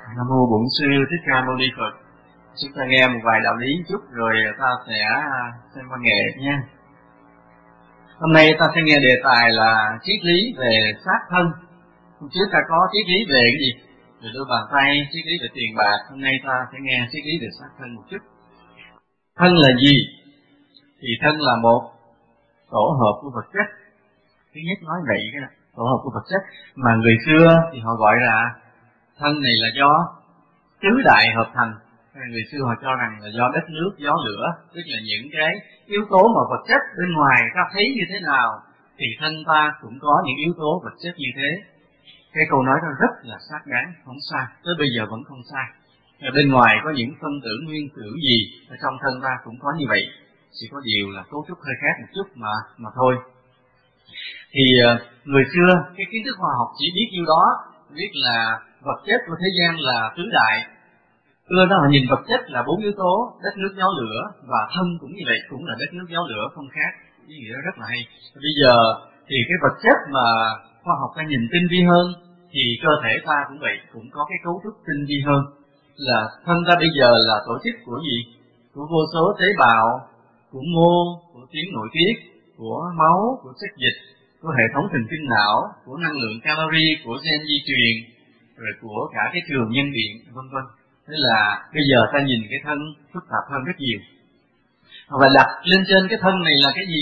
Nam mô Bổn Sư Thích Ca Mâu Ni Phật. Chúng ta nghe một vài đạo lý chút rồi ta sẽ xem văn nghệ nha. Hôm nay ta sẽ nghe đề tài là triết lý về xác thân. Hôm trước ta có triết lý về cái gì? Về đôi bàn tay, triết lý về tiền bạc. Hôm nay ta sẽ nghe triết lý về xác thân một chút. Thân là gì? Thì thân là một tổ hợp của vật chất. Thứ nhất nói vậy cái tổ hợp của vật chất mà người xưa thì họ gọi là thân này là do tứ đại hợp thành. Người xưa họ cho rằng là do đất nước, gió lửa, tức là những cái yếu tố mà vật chất bên ngoài ta thấy như thế nào thì thân ta cũng có những yếu tố vật chất như thế. Cái câu nói đó rất là xác đáng, không sai, tới bây giờ vẫn không sai. Ở bên ngoài có những phân tử nguyên tử gì, ở trong thân ta cũng có như vậy, chỉ có điều là cấu trúc hơi khác một chút mà thôi. Thì người xưa cái kiến thức khoa học chỉ biết nhiêu đó, biết là vật chất của thế gian là tứ đại. Xưa đó họ nhìn vật chất là bốn yếu tố, đất nước gió lửa, và thân cũng như vậy, cũng là đất nước gió lửa, không khác. Ý nghĩa rất là hay. Bây giờ thì cái vật chất mà khoa học ta nhìn tinh vi hơn, thì cơ thể ta cũng vậy, cũng có cái cấu trúc tinh vi hơn. Là thân ta bây giờ là tổ chức của gì? Của vô số tế bào, của mô, của tuyến nội tiết, của máu, của chất dịch, của hệ thống thần kinh não, của năng lượng calorie, của gen di truyền, rồi của cả cái trường nhân điện, vân vân. Thế là bây giờ ta nhìn cái thân phức tạp hơn rất nhiều. Và đặt lên trên cái thân này là cái gì?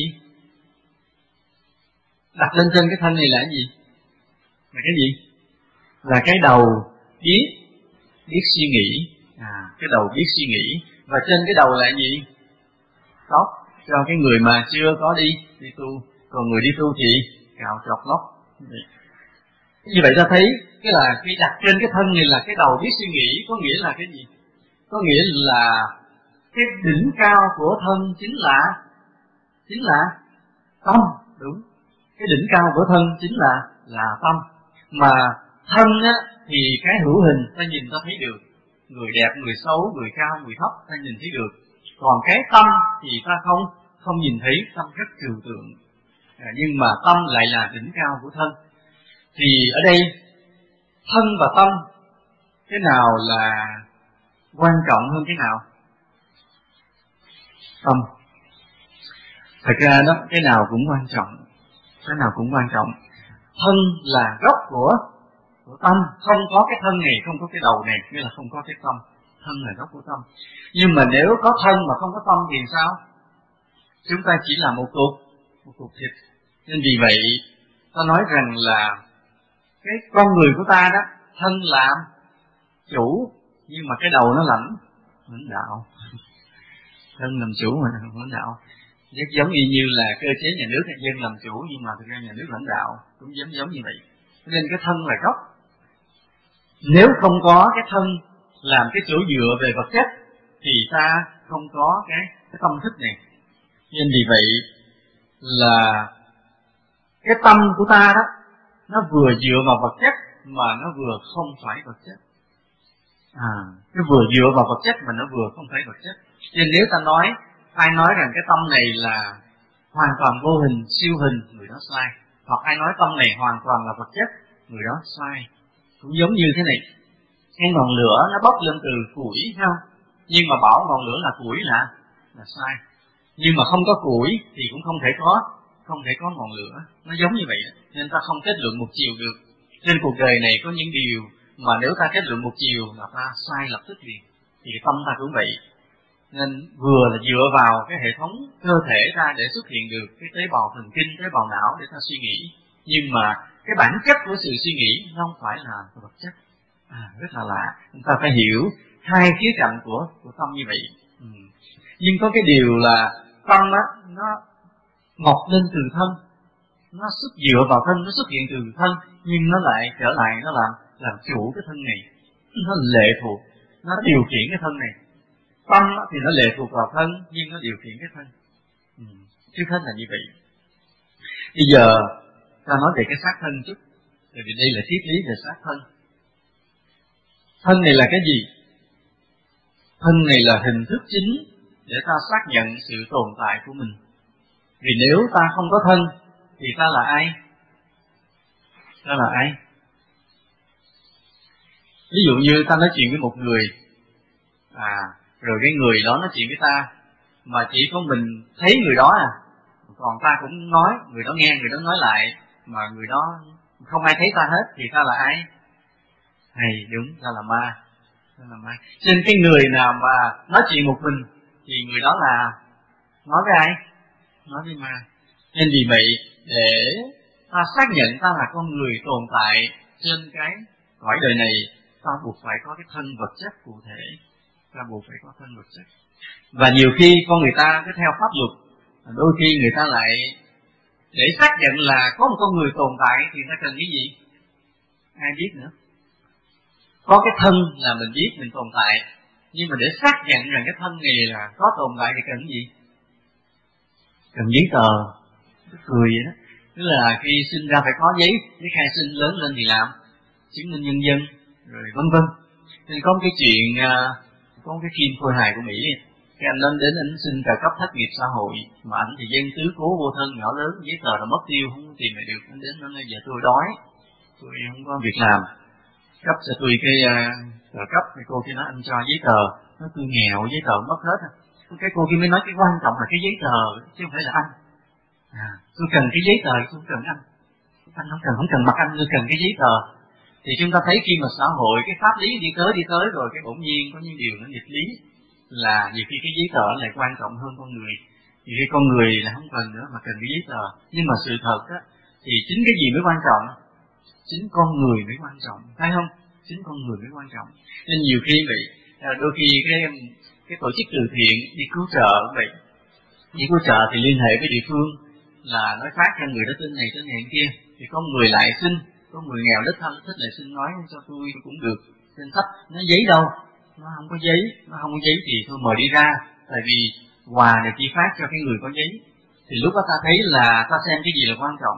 Đặt lên trên cái thân này là cái gì? Là cái gì? Là cái đầu biết suy nghĩ. Cái đầu biết suy nghĩ. Và trên cái đầu là cái gì? Tóc. Cho cái người mà chưa có đi tu. Còn người đi tu thì cạo chọc lóc. Như vậy ta thấy cái là cái đặt trên cái thân này là cái đầu biết suy nghĩ, có nghĩa là cái gì? Có nghĩa là cái đỉnh cao của thân chính là tâm, đúng. Cái đỉnh cao của thân chính là tâm. Mà thân á thì cái hữu hình ta nhìn ta thấy được, người đẹp, người xấu, người cao, người thấp ta nhìn thấy được. Còn cái tâm thì ta không nhìn thấy, tâm rất trừu tượng. Nhưng mà tâm lại là đỉnh cao của thân. Thì ở đây thân và tâm cái nào là quan trọng hơn cái nào? Tâm. Thật ra đó cái nào cũng quan trọng, cái nào cũng quan trọng. Thân là gốc của tâm, không có cái thân này, không có cái đầu này, nghĩa là không có cái tâm. Thân là gốc của tâm. Nhưng mà nếu có thân mà không có tâm thì sao? Chúng ta chỉ là một cục thịt. Nên vì vậy ta nói rằng là cái con người của ta đó, thân làm chủ, nhưng mà cái đầu nó lãnh đạo. Thân làm chủ mà không lãnh đạo. Rất giống như là cơ chế nhà nước hay dân làm chủ, nhưng mà thực ra nhà nước lãnh đạo cũng giống như vậy. Nên cái thân là gốc. Nếu không có cái thân làm cái chỗ dựa về vật chất thì ta không có cái tâm thức này. Nên vì vậy là cái tâm của ta đó, nó vừa dựa vào vật chất mà nó vừa không phải vật chất. Nó vừa dựa vào vật chất mà nó vừa không phải vật chất. Nên nếu ta nói, ai nói rằng cái tâm này là hoàn toàn vô hình, siêu hình, người đó sai. Hoặc ai nói tâm này hoàn toàn là vật chất, người đó sai. Cũng giống như thế này, cái ngọn lửa nó bốc lên từ củi, không? Nhưng mà bảo ngọn lửa là củi là sai. Nhưng mà không có củi thì cũng không thể có ngọn lửa. Nó giống như vậy. Nên ta không kết luận một chiều được. Trên cuộc đời này có những điều mà nếu ta kết luận một chiều là ta sai lập tức liền. Thì tâm ta cũng vậy. Nên vừa là dựa vào cái hệ thống cơ thể ta để xuất hiện được cái tế bào thần kinh, tế bào não để ta suy nghĩ. Nhưng mà cái bản chất của sự suy nghĩ nó không phải là vật chất. Rất là lạ. Chúng ta phải hiểu hai khía cạnh của tâm như vậy. Nhưng có cái điều là tâm á, nó mọc lên từ thân, nó dựa vào thân, nó xuất hiện từ thân, nhưng nó lại trở lại nó làm chủ cái thân này, nó lệ thuộc, nó điều khiển cái thân này. Tâm thì nó lệ thuộc vào thân, nhưng nó điều khiển cái thân. Trước hết là như vậy. Bây giờ ta nói về cái xác thân chút, bởi vì đây là triết lý về xác thân. Thân này là cái gì? Thân này là hình thức chính để ta xác nhận sự tồn tại của mình. Vì nếu ta không có thân thì ta là ai? Ta là ai? Ví dụ như ta nói chuyện với một người, rồi cái người đó nói chuyện với ta, mà chỉ có mình thấy người đó còn ta cũng nói, người đó nghe, người đó nói lại, mà người đó không ai thấy ta hết, thì ta là ai? Hay đúng, ta là ma. Ta là ma. Cho nên cái người nào mà nói chuyện một mình thì người đó là nói với ai? Nói với ma. Nên vì vậy, để ta xác nhận ta là con người tồn tại trên cái cõi đời này, ta buộc phải có cái thân vật chất cụ thể. Ta buộc phải có thân vật chất. Và nhiều khi con người ta cứ theo pháp luật, đôi khi người ta lại để xác nhận là có một con người tồn tại thì ta cần cái gì? Ai biết nữa. Có cái thân là mình biết mình tồn tại, nhưng mà để xác nhận rằng cái thân này là có tồn tại thì cần cái gì? Cần giấy tờ. Cười vậy đó. Tức là khi sinh ra phải có giấy khai sinh, lớn lên thì làm chứng minh nhân dân, rồi vân vân. Nên có một cái chuyện, có một cái phim khôi hài của Mỹ, cái anh lên đến anh xin trợ cấp thất nghiệp xã hội, mà anh thì dân tứ cố vô thân, nhỏ lớn, giấy tờ là mất tiêu, không tìm lại được. Anh đến nói giờ tôi đói, tôi không có việc làm, cấp cho tôi cái trợ cấp. Thì cô kia nói anh cho giấy tờ, nói tôi nghèo, giấy tờ mất hết. Cái cô kia mới nói cái quan trọng là cái giấy tờ chứ không phải là anh. Tôi cần cái giấy tờ, tôi không cần anh không cần mặt anh, tôi cần cái giấy tờ. Thì chúng ta thấy khi mà xã hội cái pháp lý đi tới rồi, cái bỗng nhiên có những điều nó nghịch lý, là nhiều khi cái giấy tờ lại quan trọng hơn con người. Nhiều khi con người là không cần nữa mà cần cái giấy tờ. Nhưng mà sự thật á, thì chính cái gì mới quan trọng? Chính con người mới quan trọng, phải không? Chính con người mới quan trọng. Nên nhiều khi vậy, đôi khi cái tổ chức từ thiện đi cứu trợ vậy, đi cứu trợ thì liên hệ với địa phương là nói phát cho người đó tên này kia, thì có người lại xin, có người nghèo đích thân thích lại xin nói cho tôi cũng được, xin sách, nó giấy đâu, nó không có giấy thì thôi mời đi ra, tại vì quà này chỉ phát cho cái người có giấy. Thì lúc đó ta thấy là ta xem cái gì là quan trọng?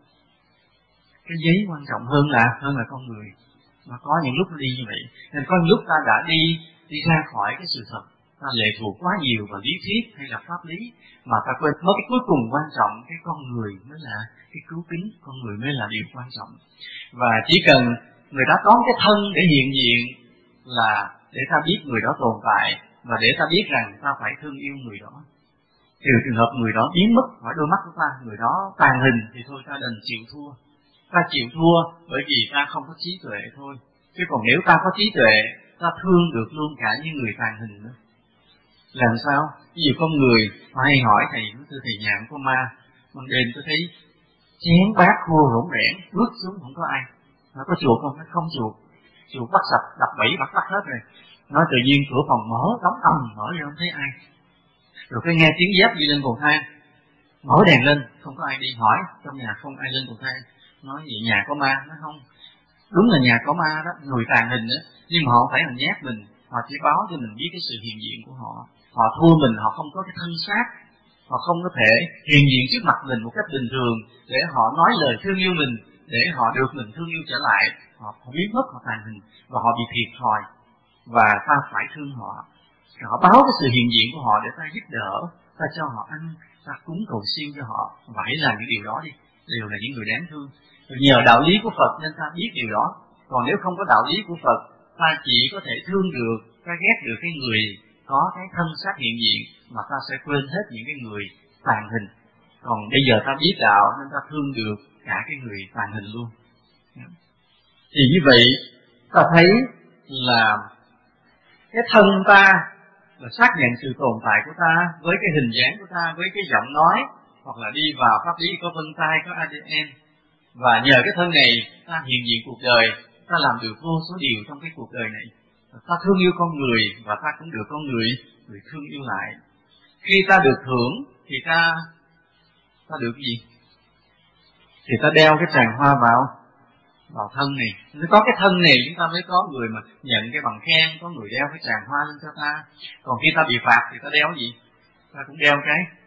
Cái giấy quan trọng hơn là con người. Mà có những lúc nó đi như vậy, nên có những lúc ta đã đi ra khỏi cái sự thật, ta lệ thuộc quá nhiều vào lý thuyết hay là pháp lý, mà ta quên mất cái cuối cùng quan trọng, cái con người mới là cái cứu kính, con người mới là điều quan trọng. Và chỉ cần người ta có cái thân để hiện diện là để ta biết người đó tồn tại, và để ta biết rằng ta phải thương yêu người đó. Trừ trường hợp người đó biến mất khỏi đôi mắt của ta, người đó tàn hình, thì thôi ta đành chịu thua. Ta chịu thua bởi vì ta không có trí tuệ thôi. Chứ còn nếu ta có trí tuệ, ta thương được luôn cả những người tàn hình nữa. Làm sao? Ví dụ con người họ hay hỏi thầy, thưa thầy nhà có ma, ban đêm tôi thấy chén bát khô rỗng rẽn, bước xuống không có ai. Nó có chuột không? Nó không chuột. Chuột bắt sạch, đập bẫy bắt hết rồi. Nói tự nhiên cửa phòng mở, đóng mở ra không thấy ai. Rồi cái nghe tiếng dép đi lên cầu thang, mở đèn lên, không có ai đi, hỏi trong nhà không ai lên cầu thang. Nói vậy nhà có ma, nó không. Đúng là nhà có ma đó, người tàn hình đó, nhưng mà họ phải là nhát mình, họ chỉ báo cho mình biết cái sự hiện diện của họ. Họ thua mình, họ không có cái thân xác, họ không có thể hiện diện trước mặt mình một cách bình thường để họ nói lời thương yêu mình, để họ được mình thương yêu trở lại. Họ biến mất, họ tàn hình và họ bị thiệt thòi, và ta phải thương họ. Họ báo cái sự hiện diện của họ để ta giúp đỡ, ta cho họ ăn, ta cúng cầu siêu cho họ. Phải làm những điều đó đi, đều là những người đáng thương. Nhờ đạo lý của Phật nên ta biết điều đó. Còn nếu không có đạo lý của Phật, ta chỉ có thể thương được, ta ghét được cái người có cái thân xác hiện diện, mà ta sẽ quên hết những cái người tàn hình. Còn bây giờ ta biết đạo nên ta thương được cả cái người tàn hình luôn. Thì như vậy ta thấy là cái thân ta là xác nhận sự tồn tại của ta với cái hình dáng của ta, với cái giọng nói, hoặc là đi vào pháp lý có vân tay, có ADN. Và nhờ cái thân này ta hiện diện cuộc đời, ta làm được vô số điều trong cái cuộc đời này. Ta thương yêu con người và ta cũng được con người thương yêu lại. Khi ta được hưởng thì ta được gì? Thì ta đeo cái tràng hoa vào thân này. Nếu có cái thân này chúng ta mới có người mà nhận cái bằng khen, có người đeo cái tràng hoa lên cho ta. Còn khi ta bị phạt thì ta đeo gì? Ta cũng đeo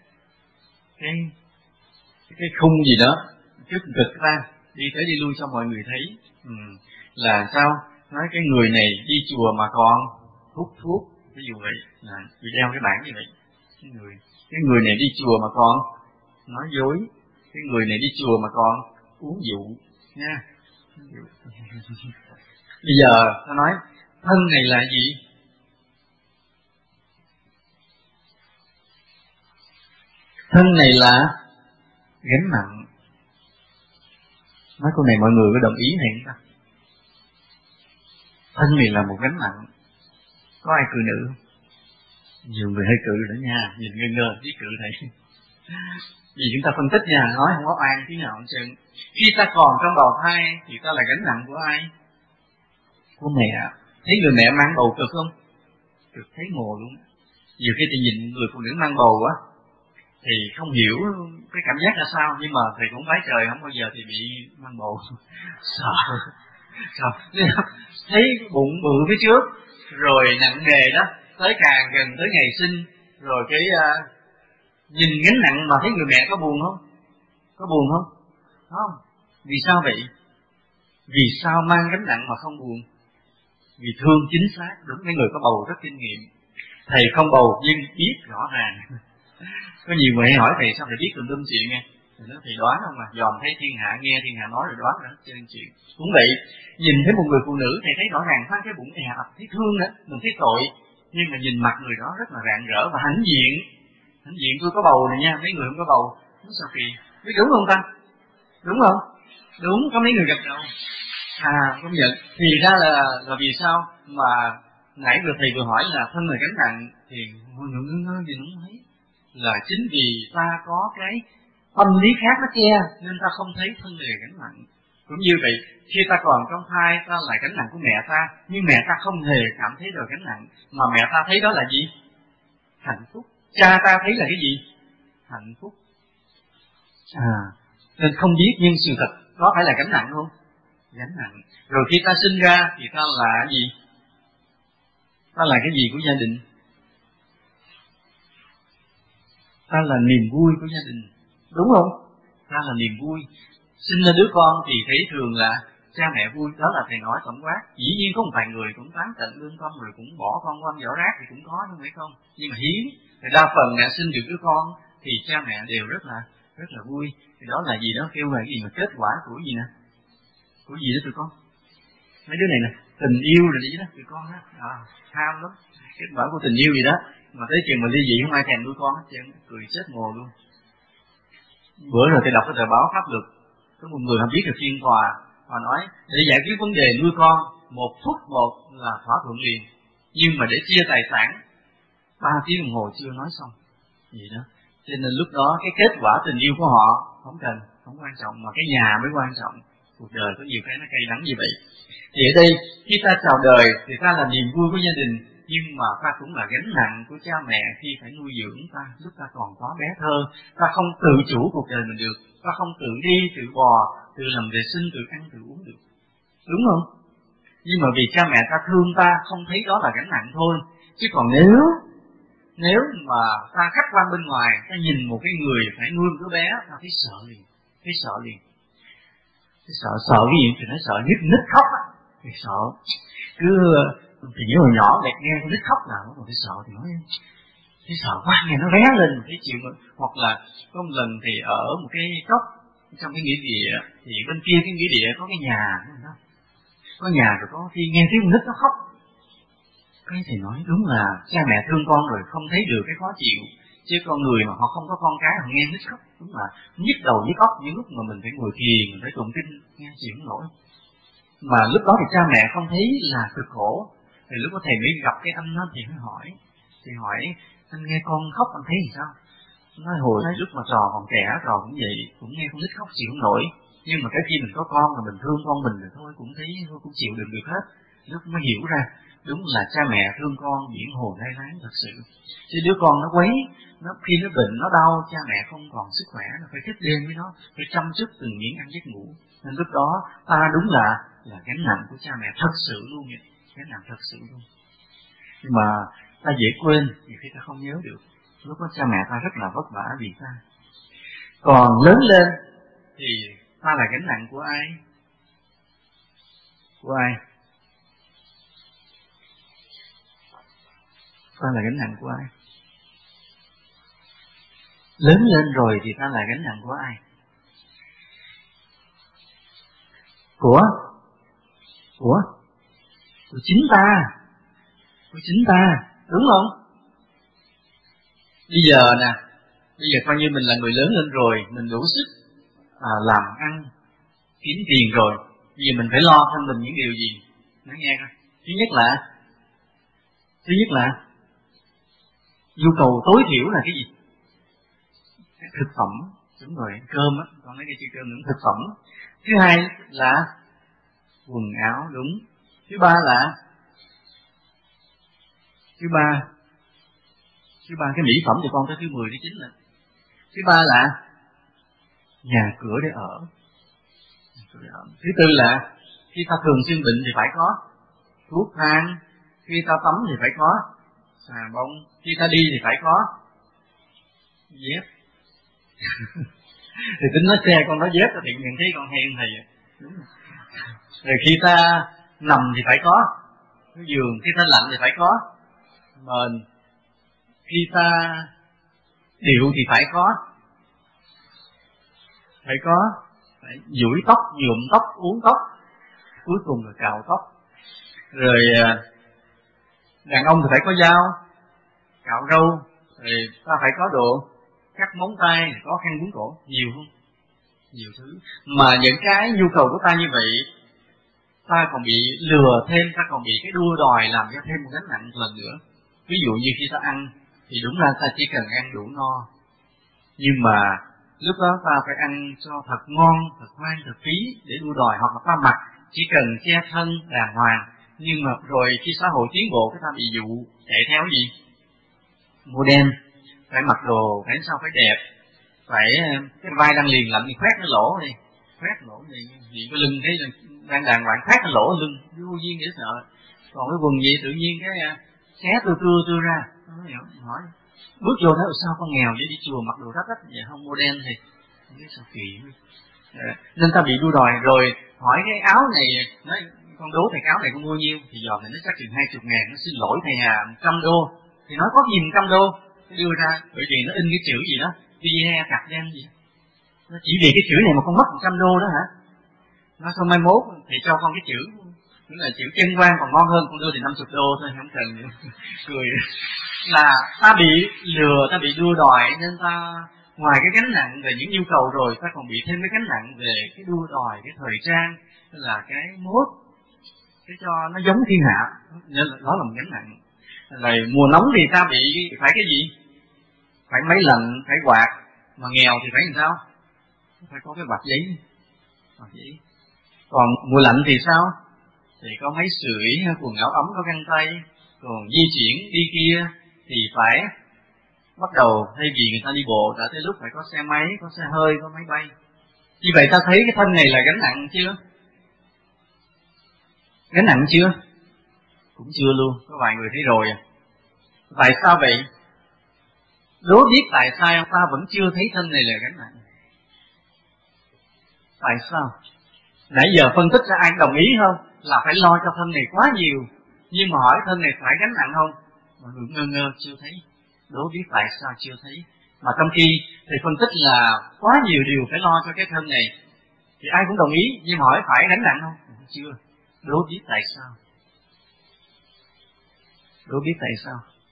cái khung gì đó trước ngực ta, đi tới đi lui cho mọi người thấy. Là sao? Nói cái người này đi chùa mà còn hút thuốc, ví dụ vậy, là bị đeo cái bảng như vậy. Cái người này đi chùa mà còn nói dối, cái người này đi chùa mà còn uống rượu nha. Bây giờ ta nói thân này là gì? Thân này là gánh nặng. Nói câu này mọi người có đồng ý này không ta? Thân này là một gánh nặng. Có ai cự nữ không? Nhiều người hơi cự nữa nha, nhìn ngơ ngơ biết cự này. Vì chúng ta phân tích nha, nói không có ai tí nào hết trơn. Khi ta còn trong bào thai thì ta là gánh nặng của ai? Của mẹ. Thấy người mẹ mang bầu cực không? Cực thấy mồ luôn. Nhiều khi thì nhìn người phụ nữ mang bầu á thì không hiểu cái cảm giác là sao, nhưng mà thầy cũng vái trời không bao giờ thì bị mang bầu. Sợ. Thấy bụng bự phía trước rồi nặng nề đó, tới càng gần tới ngày sinh rồi cái nhìn gánh nặng mà thấy người mẹ có buồn không? Có buồn không? Không. Vì sao vậy? Vì sao mang gánh nặng mà không buồn? Vì thương chính xác. Đúng, mấy người có bầu rất kinh nghiệm. Thầy không bầu nhưng biết rõ ràng. Có nhiều người hỏi thầy sao thầy biết tùm lum chuyện nghe. Thầy đoán không mà, dòm thấy thiên hạ, nghe thiên hạ nói rồi đoán ra hết trơn chuyện. Cũng vậy, nhìn thấy một người phụ nữ thầy thấy rõ ràng phát cái bụng è ập, thấy thương nữa, mình thấy tội. Nhưng mà nhìn mặt người đó rất là rạng rỡ và hãnh diện. Hãnh diện tôi có bầu này nha, mấy người không có bầu, nó sao kỳ. Biết đúng không ta? Đúng không? Đúng, có mấy người gật đầu. Công nhận. Thì ra là vì sao mà nãy vừa thầy vừa hỏi là thân là gánh nặng, thì mọi người ngơ gì nó không thấy. Là chính vì ta có cái tâm lý khác nó che nên ta không thấy thân là gánh nặng. Cũng như vậy, khi ta còn trong thai ta là gánh nặng của mẹ ta, nhưng mẹ ta không hề cảm thấy được gánh nặng, mà mẹ ta thấy đó là gì? Hạnh phúc. Cha ta thấy là cái gì? Hạnh phúc. Nên không biết nhưng sự thật đó phải là gánh nặng không? Gánh nặng. Rồi khi ta sinh ra thì ta là gì? Ta là cái gì của gia đình? Ta là niềm vui của gia đình. Đúng không? Ta là niềm vui. Sinh ra đứa con thì thấy thường là cha mẹ vui, đó là thầy nói tổng quát. Dĩ nhiên có một vài người cũng tán tận lương tâm rồi cũng bỏ con qua giỏ rác thì cũng có, nhưng phải không? Nhưng mà hiếm. Thì đa phần là sinh được đứa con thì cha mẹ đều rất là vui. Thì đó là gì đó kêu là cái gì mà kết quả của gì nè? Của gì đó tụi con? Mấy đứa này nè, tình yêu rồi gì đó tụi con đó, tham lắm. Kết quả của tình yêu gì đó, mà tới chừng mà ly dị không ai thèm nuôi con hết trơn, cười chết mồ luôn. Bữa rồi tôi đọc cái tờ báo pháp luật, có một người không biết được phiên tòa, và nói để giải quyết vấn đề nuôi con 1 phút một là thỏa thuận liền, nhưng mà để chia tài sản 3 tiếng đồng hồ chưa nói xong gì đó. Cho nên lúc đó cái kết quả tình yêu của họ không quan trọng, mà cái nhà mới quan trọng. Cuộc đời có nhiều cái nó cay đắng như vậy. Thì ở đây khi ta chào đời thì ta là niềm vui của gia đình, nhưng mà ta cũng là gánh nặng của cha mẹ khi phải nuôi dưỡng ta lúc ta còn có bé thơ. Ta không tự chủ cuộc đời mình được, ta không tự đi, tự bò, tự làm vệ sinh, tự ăn, tự uống được. Đúng không? Nhưng mà vì cha mẹ ta thương ta, không thấy đó là gánh nặng thôi. Chứ còn nếu mà ta khách quan bên ngoài, ta nhìn một cái người phải nuôi một đứa bé, ta thấy sợ liền. Sợ cái gì thì nó sợ nít khóc á, thì sợ. Cứ thì nhớ hồi nhỏ đẹp nghe con nít khóc nào mà thấy sợ thì nói thấy sợ quá, nghe nó ré lên một cái chuyện. Hoặc là có một lần thì ở một cái cốc trong cái nghĩa địa, thì bên kia cái nghĩa địa có cái nhà đó. Có nhà rồi có khi nghe tiếng con nít nó khóc, cái thì nói đúng là cha mẹ thương con rồi không thấy được cái khó chịu. Chứ con người mà họ không có con cái, họ nghe nít khóc đúng là nhức đầu nhức óc. Những lúc mà mình phải ngồi thiền, mình phải tụng kinh, nghe chịu không nổi. Mà lúc đó thì cha mẹ không thấy là cực khổ. Thì lúc đó thầy mới gặp cái anh đó thì mới hỏi. Thì hỏi anh nghe con khóc anh thấy gì sao? Nói hồi lúc mà trò còn trẻ trò cũng vậy, cũng nghe con nít khóc chịu không nổi. Nhưng mà cái khi mình có con rồi mình thương con mình rồi thôi cũng thấy cũng chịu được hết. Lúc mới hiểu ra đúng là cha mẹ thương con diễn hồn lay láng thật sự. Chứ đứa con nó quấy, nó khi nó bệnh nó đau, cha mẹ không còn sức khỏe, nó phải thức đêm với nó, phải chăm chút từng miếng ăn giấc ngủ. Nên lúc đó ta đúng là gánh nặng của cha mẹ thật sự luôn vậy, gánh nặng thật sự luôn. Nhưng mà ta dễ quên, nhiều khi ta không nhớ được. Lúc đó cha mẹ ta rất là vất vả vì ta. Còn lớn lên thì ta là gánh nặng của ai? Của ai? Ta là gánh nặng của ai? Lớn lên rồi thì ta là gánh nặng của ai? Của của chính ta, của chính ta, đúng không? Bây giờ nè, bây giờ coi như mình là người lớn lên rồi, mình đủ sức làm ăn, kiếm tiền rồi, bây giờ mình phải lo thân mình những điều gì? Nói nghe coi. Thứ nhất là nhu cầu tối thiểu là cái gì? Cái thực phẩm, đúng rồi, cơm á, con nói cái chữ cơm nữa, thực phẩm. Thứ hai là quần áo, đúng. Thứ ba cái mỹ phẩm thì con tới thứ 10 thứ 9 là. Thứ ba là nhà cửa để ở. Thứ tư là khi ta thường xuyên bệnh thì phải có thuốc thang, khi ta tắm thì phải có xà bông, khi ta đi thì phải có dép. Thì tính nói xe con nói dép thì nhận thấy con hen thầy. Đúng rồi. Rồi khi ta nằm thì phải có cái giường, khi ta lạnh thì phải có mền, khi ta điệu thì phải duỗi tóc, nhuộm tóc, uốn tóc, cuối cùng là cạo tóc. Rồi đàn ông thì phải có dao cạo râu, rồi ta phải có đồ cắt móng tay, có khăn quấn cổ, nhiều không? Nhiều thứ. Mà những cái nhu cầu của ta như vậy, ta còn bị lừa thêm, ta còn bị cái đua đòi làm cho thêm một gánh nặng lần nữa. Ví dụ như khi ta ăn thì đúng ra ta chỉ cần ăn đủ no, nhưng mà lúc đó ta phải ăn cho thật ngon, thật hoang, thật phí để đua đòi, hoặc là ta mặc chỉ cần che thân đàng hoàng. Nhưng mà rồi khi xã hội tiến bộ, cái ta bị dụ chạy theo gì? Model, phải mặc đồ phải sao phải đẹp, phải cái vai đang liền lạnh thì khoét cái lỗ đi, vì cái lưng thấy là đang đàng hoàng khoét cái lỗ lưng, vô duyên dễ sợ. Còn cái quần gì tự nhiên cái xé tưa ra, hỏi bước vô thấy sao con nghèo vậy, đi chùa mặc đồ rách vậy không model thì không biết sao kỳ. Nên ta bị đua đòi. Rồi hỏi cái áo này, nói con đố thầy cái áo này con mua nhiêu, thì giờ thầy nó chắc chừng 20.000, nó xin lỗi thầy 100 đô, thì nói có gì 100 đô, nó đưa ra bởi vì nó in cái chữ gì đó Vie cặp đen gì, nó chỉ vì cái chữ này mà con mất 100 đô đó hả? Nó xong mai mốt thì cho con cái chữ, tức là chữ chân quan còn ngon hơn, con đưa thì 50 đô thôi, không cần nữa. Cười. Là ta bị lừa, ta bị đua đòi, nên ta ngoài cái gánh nặng về những nhu cầu rồi, ta còn bị thêm cái gánh nặng về cái đua đòi, cái thời trang, tức là cái mốt, cái cho nó giống thiên hạ, đó là một gánh nặng. Rồi mùa nóng thì ta bị phải cái gì? Phải máy lạnh, phải quạt, mà nghèo thì phải làm sao? Phải có cái quạt giấy. Còn mùa lạnh thì sao? Thì có máy sưởi, quần áo ấm, có găng tay. Còn di chuyển đi kia thì phải bắt đầu, thay vì người ta đi bộ, đã tới lúc phải có xe máy, có xe hơi, có máy bay. Như vậy ta thấy cái thân này là gánh nặng chưa? Gánh nặng chưa? Cũng chưa luôn, có vài người thấy rồi. Tại sao vậy? Đố biết tại sao ta vẫn chưa thấy thân này là gánh nặng? Tại sao? Nãy giờ phân tích ra ai đồng ý không? Là phải lo cho thân này quá nhiều, nhưng mà hỏi thân này phải gánh nặng không? Mọi người ngơ chưa thấy. Đố biết tại sao chưa thấy? Mà trong khi thì phân tích là quá nhiều điều phải lo cho cái thân này, thì ai cũng đồng ý, nhưng mà hỏi phải gánh nặng không? Chưa. Đố biết tại sao? Đố biết tại sao?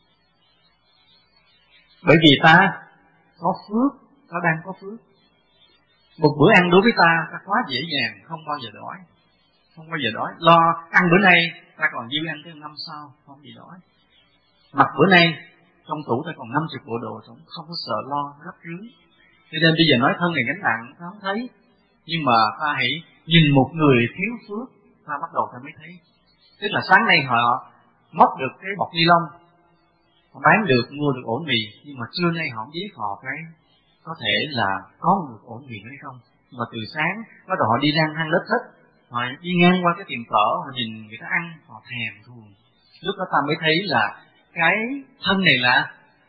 Bởi vì ta có phước, ta đang có phước. Một bữa ăn đối với ta quá dễ dàng, không bao giờ đói. Không bao giờ đói. Lo ăn bữa nay, ta còn dư ăn tới năm sau, không bị đói. Mặc bữa nay, trong tủ ta còn 50 bộ đồ, không có sợ lo, gấp rưới. Cho nên bây giờ nói thân này gánh nặng, ta không thấy. Nhưng mà ta hãy nhìn một người thiếu phước, ta bắt đầu ta mới thấy. Tức là sáng nay họ móc được cái bọc ni lông, họ bán được, mua được ổ mì, nhưng mà trưa nay họ không biết họ cái có thể là có được ổn định hay không. Mà từ sáng bắt đầu họ đi lang thang lết thích, họ đi ngang qua cái tiệm phở, họ nhìn người ta ăn, họ thèm thuồng. Lúc đó ta mới thấy là cái thân này là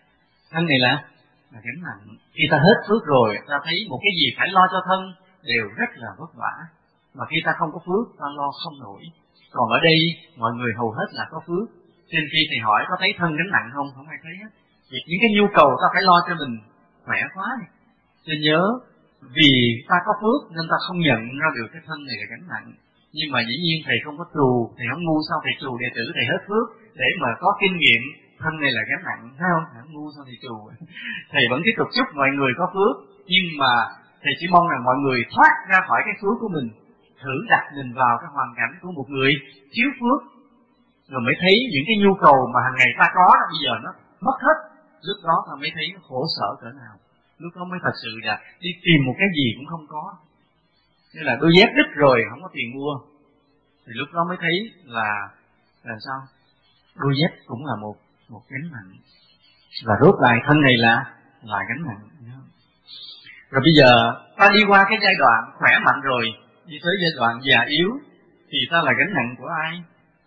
gánh nặng. Khi ta hết phước rồi, ta thấy một cái gì phải lo cho thân đều rất là vất vả. Mà khi ta không có phước, ta lo không nổi. Còn ở đây mọi người hầu hết là có phước. Trên khi thầy hỏi có thấy thân gánh nặng không? Không ai thấy hết. Vì những cái nhu cầu ta phải lo cho mình khỏe quá đi. Nên nhớ, vì ta có phước nên ta không nhận ra được cái thân này là gánh nặng. Nhưng mà dĩ nhiên thầy không có trù, thầy không ngu sao thầy trù đệ tử thầy hết phước để mà có kinh nghiệm thân này là gánh nặng, thấy không? Thầy không ngu sao thầy trù. Thầy vẫn tiếp tục chúc mọi người có phước, nhưng mà thầy chỉ mong rằng mọi người thoát ra khỏi cái phước của mình, thử đặt mình vào cái hoàn cảnh của một người thiếu phước, rồi mới thấy những cái nhu cầu mà hàng ngày ta có bây giờ nó mất hết. Lúc đó ta mới thấy nó khổ sở cỡ nào. Lúc đó mới thật sự là đi tìm một cái gì cũng không có. Như là đôi dép đứt rồi không có tiền mua, thì lúc đó mới thấy là sao đôi dép cũng là một gánh nặng, và rốt lại thân này là gánh nặng. Rồi bây giờ ta đi qua cái giai đoạn khỏe mạnh rồi, đi tới giai đoạn già yếu, thì ta là gánh nặng của ai?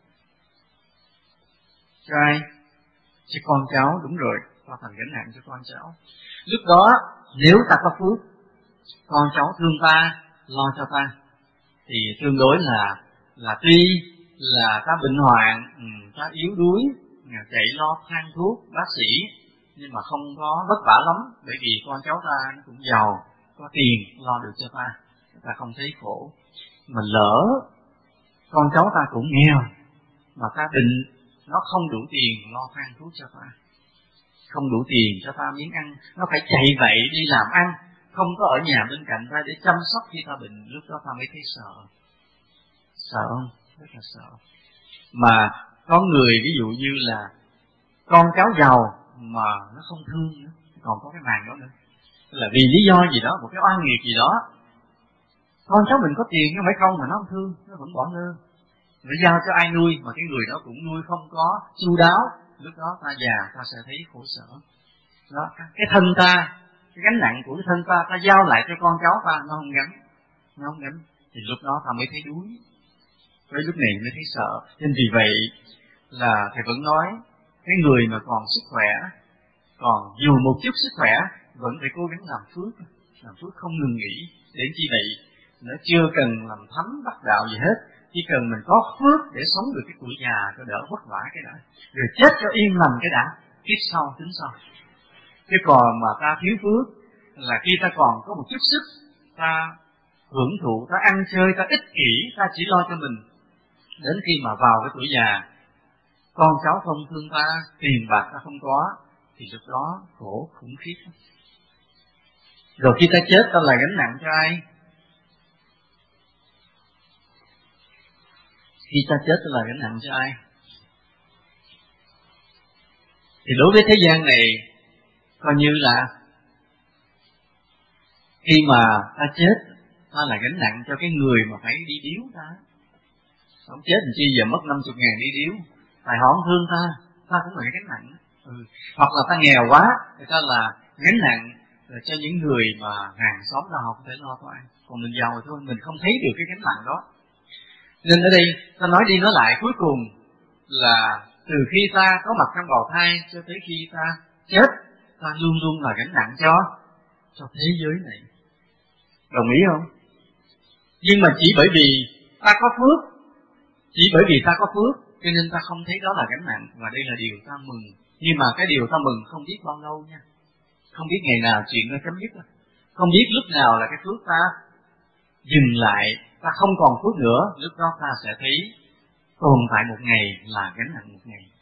Cho ai? Cho con cháu, đúng rồi, ta thành gánh nặng cho con cháu. Lúc đó nếu ta có phước, con cháu thương ta, lo cho ta, thì tương đối là tuy là ta bệnh hoạn, ta yếu đuối, chạy lo thang thuốc bác sĩ, nhưng mà không có vất vả lắm, bởi vì con cháu ta nó cũng giàu, có tiền lo được cho ta không thấy khổ. Mà lỡ con cháu ta cũng nghèo, mà ta định nó không đủ tiền lo thang thuốc cho ta, không đủ tiền cho ta miếng ăn, nó phải chạy vậy đi làm ăn, không có ở nhà bên cạnh ta để chăm sóc khi ta bệnh, lúc đó ta mới thấy sợ. Sợ không? Rất là sợ. Mà có người ví dụ như là con cháu giàu mà nó không thương nữa, còn có cái màn đó nữa, là vì lý do gì đó, một cái oan nghiệt gì đó, con cháu mình có tiền nhưng phải không mà nó không thương, nó vẫn bỏ lơ, nó giao cho ai nuôi mà cái người đó cũng nuôi không có chu đáo, lúc đó ta già ta sẽ thấy khổ sở. Đó, cái thân ta, cái gánh nặng của cái thân ta giao lại cho con cháu ta, nó không gánh, thì lúc đó ta mới thấy đuối, với lúc này mới thấy sợ. Nên vì vậy là thầy vẫn nói, cái người mà còn sức khỏe, còn dù một chút sức khỏe, vẫn phải cố gắng làm phước không ngừng nghỉ. Để chi vậy? Nó chưa cần làm thánh đắc đạo gì hết, chỉ cần mình có phước để sống được cái tuổi già cho đỡ vất vả cái đã, rồi chết cho yên lành cái đã, kiếp sau tính sau. Chứ còn mà ta thiếu phước là khi ta còn có một chút sức, ta hưởng thụ, ta ăn chơi, ta ích kỷ, ta chỉ lo cho mình, đến khi mà vào cái tuổi già, con cháu không thương ta, tiền bạc ta không có, thì lúc đó khổ khủng khiếp. Rồi khi ta chết, ta là gánh nặng cho ai? Khi ta chết, ta là gánh nặng cho ai? Thì đối với thế gian này, coi như là khi mà ta chết, ta là gánh nặng cho cái người mà phải đi điếu ta. Không chết làm chi giờ mất 50.000 đi điếu, tại họ không thương ta cũng là cái gánh nặng. Hoặc là ta nghèo quá, thì ta là gánh nặng cho những người mà hàng xóm nào không thể lo cho ăn. Còn mình giàu thôi, mình không thấy được cái gánh nặng đó. Nên ở đây ta nói đi nói lại, cuối cùng là từ khi ta có mặt trong bào thai cho tới khi ta chết, ta luôn luôn là gánh nặng cho thế giới này. Đồng ý không? Nhưng mà chỉ bởi vì ta có phước, cho nên ta không thấy đó là gánh nặng, và đây là điều ta mừng. Nhưng mà cái điều ta mừng không biết bao lâu nha, không biết ngày nào chuyện nó chấm dứt, không biết lúc nào là cái phước ta dừng lại, ta không còn phước nữa, lúc đó ta sẽ thấy tồn tại một ngày là gánh nặng một ngày.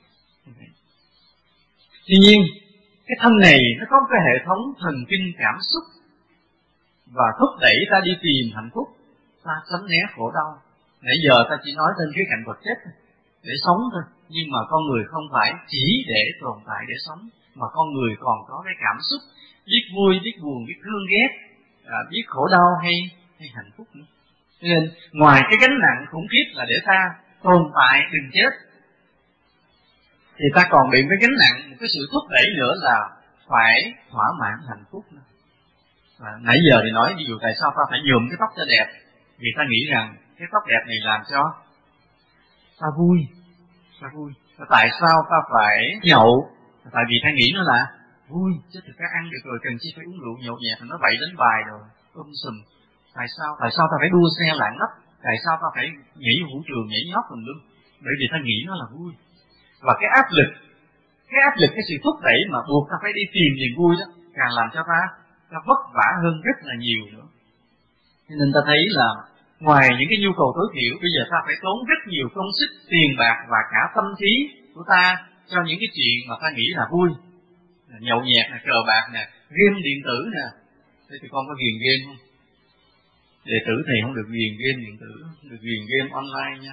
Tuy nhiên cái thân này nó có một cái hệ thống thần kinh cảm xúc và thúc đẩy ta đi tìm hạnh phúc, ta tránh né khổ đau. Nãy giờ ta chỉ nói trên cái cạnh vật chất để sống thôi, nhưng mà con người không phải chỉ để tồn tại để sống, mà con người còn có cái cảm xúc biết vui, biết buồn, biết thương ghét, biết khổ đau hay hạnh phúc nữa. Nên ngoài cái gánh nặng khủng khiếp là để ta tồn tại đừng chết, thì ta còn bị cái gánh nặng, một cái sự thúc đẩy nữa là phải thỏa mãn hạnh phúc nữa. Nãy giờ thì nói ví dụ tại sao ta phải nhuộm cái tóc cho đẹp, vì ta nghĩ rằng cái tóc đẹp này làm cho ta vui. Tại sao ta phải nhậu? Tại vì ta nghĩ nó là vui, chứ thực ra ăn được rồi cần chi phải uống rượu nhậu nhẹt, nó bậy đến bài rồi sùm. Tại sao ta phải đua xe lạng lách? Tại sao ta phải nhảy vũ trường, nhảy nhót tùm lum? Bởi vì ta nghĩ nó là vui. Và cái áp lực, cái sự thúc đẩy mà buộc ta phải đi tìm niềm vui đó, càng làm cho ta vất vả hơn rất là nhiều nữa. Cho nên ta thấy là Ngoài những cái nhu cầu tối thiểu, bây giờ ta phải tốn rất nhiều công sức, tiền bạc và cả tâm trí của ta cho những cái chuyện mà ta nghĩ là vui. Nhậu nhẹt nè, cờ bạc nè, game điện tử nè. Thế thì con có ghiền game không? Đệ tử thầy không được ghiền game điện tử, không được ghiền game online nha.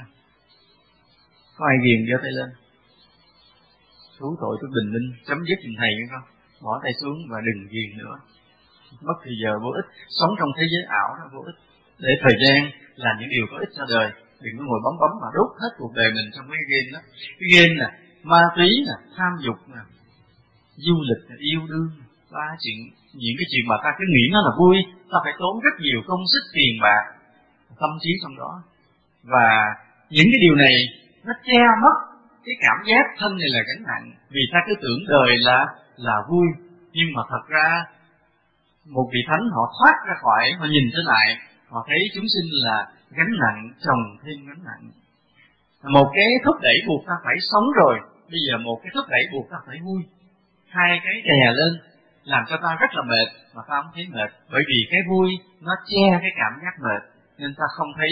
Có ai ghiền giơ tay lên? Thú tội tôi bình minh, chấm dứt cùng thầy nghe không? Bỏ tay xuống và đừng ghiền nữa. Mất thời giờ vô ích, sống trong thế giới ảo đó vô ích. Để thời gian làm những điều có ích cho đời, đừng có ngồi bấm mà đốt hết cuộc đời mình trong cái game đó. Cái game nè, ma túy nè, tham dục nè, du lịch nè, yêu đương, ba chuyện, những cái chuyện mà ta cứ nghĩ nó là vui, ta phải tốn rất nhiều công sức, tiền bạc, tâm trí trong đó. Và những cái điều này nó che mất cái cảm giác thân này là gánh nặng, vì ta cứ tưởng đời là vui, nhưng mà thật ra một vị thánh họ thoát ra khỏi, họ nhìn trở lại, họ thấy chúng sinh là gánh nặng chồng thêm gánh nặng. Một cái thúc đẩy buộc ta phải sống rồi, bây giờ một cái thúc đẩy buộc ta phải vui. Hai cái đè lên làm cho ta rất là mệt, mà ta không thấy mệt, bởi vì cái vui nó che cái cảm giác mệt, nên ta không thấy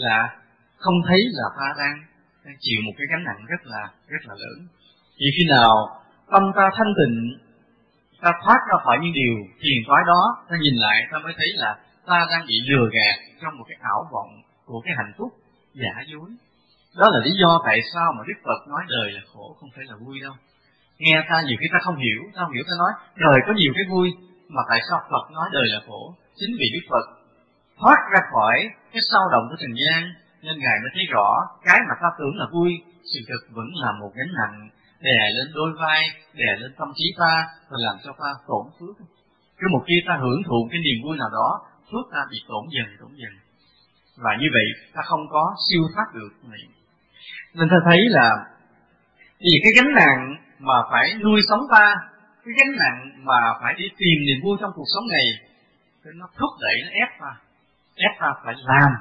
là ta đang chịu một cái gánh nặng rất là lớn. Chỉ khi nào tâm ta thanh tịnh, ta thoát ra khỏi những điều phiền toái đó, ta nhìn lại ta mới thấy là ta đang bị lừa gạt trong một cái ảo vọng của cái hạnh phúc giả dối. Đó là lý do tại sao mà Đức Phật nói đời là khổ, không phải là vui đâu. Nghe ta nhiều khi ta không hiểu ta nói đời có nhiều cái vui, mà tại sao Phật nói đời là khổ? Chính vì Đức Phật thoát ra khỏi cái sao động của trần gian, nên Ngài mới thấy rõ cái mà ta tưởng là vui, sự thực vẫn là một gánh nặng đè lên đôi vai, đè lên tâm trí ta, và làm cho ta tổn phước. Cứ một khi ta hưởng thụ cái niềm vui nào đó, phước ta bị tổn dần. Và như vậy ta không có siêu thoát được. Nên ta thấy là vì cái gánh nặng mà phải nuôi sống ta, cái gánh nặng mà phải đi tìm niềm vui trong cuộc sống này, nó thúc đẩy, nó ép ta phải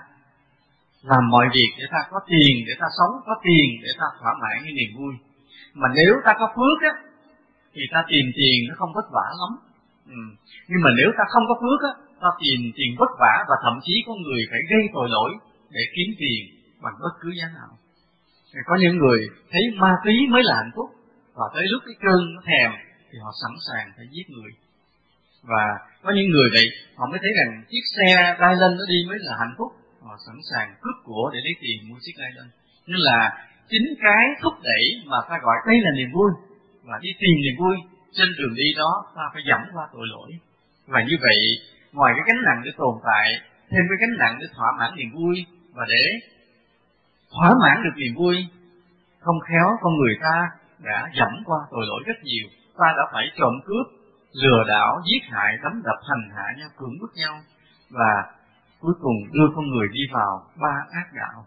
làm mọi việc để ta có tiền, để ta sống, có tiền để ta thỏa mãn cái niềm vui. Mà nếu ta có phước á, thì ta tìm tiền nó không vất vả lắm. Nhưng mà nếu ta không có phước á, ta tìm tiền vất vả, và thậm chí có người phải gây tội lỗi để kiếm tiền bằng bất cứ giá nào. Có những người thấy ma túy mới là hạnh phúc, và tới lúc cái cơn nó thèm thì họ sẵn sàng phải giết người. Và có những người vậy, họ mới thấy rằng chiếc xe đai lên nó đi mới là hạnh phúc, họ sẵn sàng cướp của để lấy tiền mua chiếc đai lên. Nên là chính cái thúc đẩy mà ta gọi đây là niềm vui, và đi tìm niềm vui, trên đường đi đó ta phải dẫm qua tội lỗi. Và như vậy, ngoài cái gánh nặng để tồn tại, thêm cái gánh nặng để thỏa mãn niềm vui, và để thỏa mãn được niềm vui, không khéo con người ta đã dẫm qua tội lỗi rất nhiều. Ta đã phải trộm cướp, lừa đảo, giết hại, đánh đập, hành hạ nhau, cưỡng bức nhau, và cuối cùng đưa con người đi vào ba ác đạo.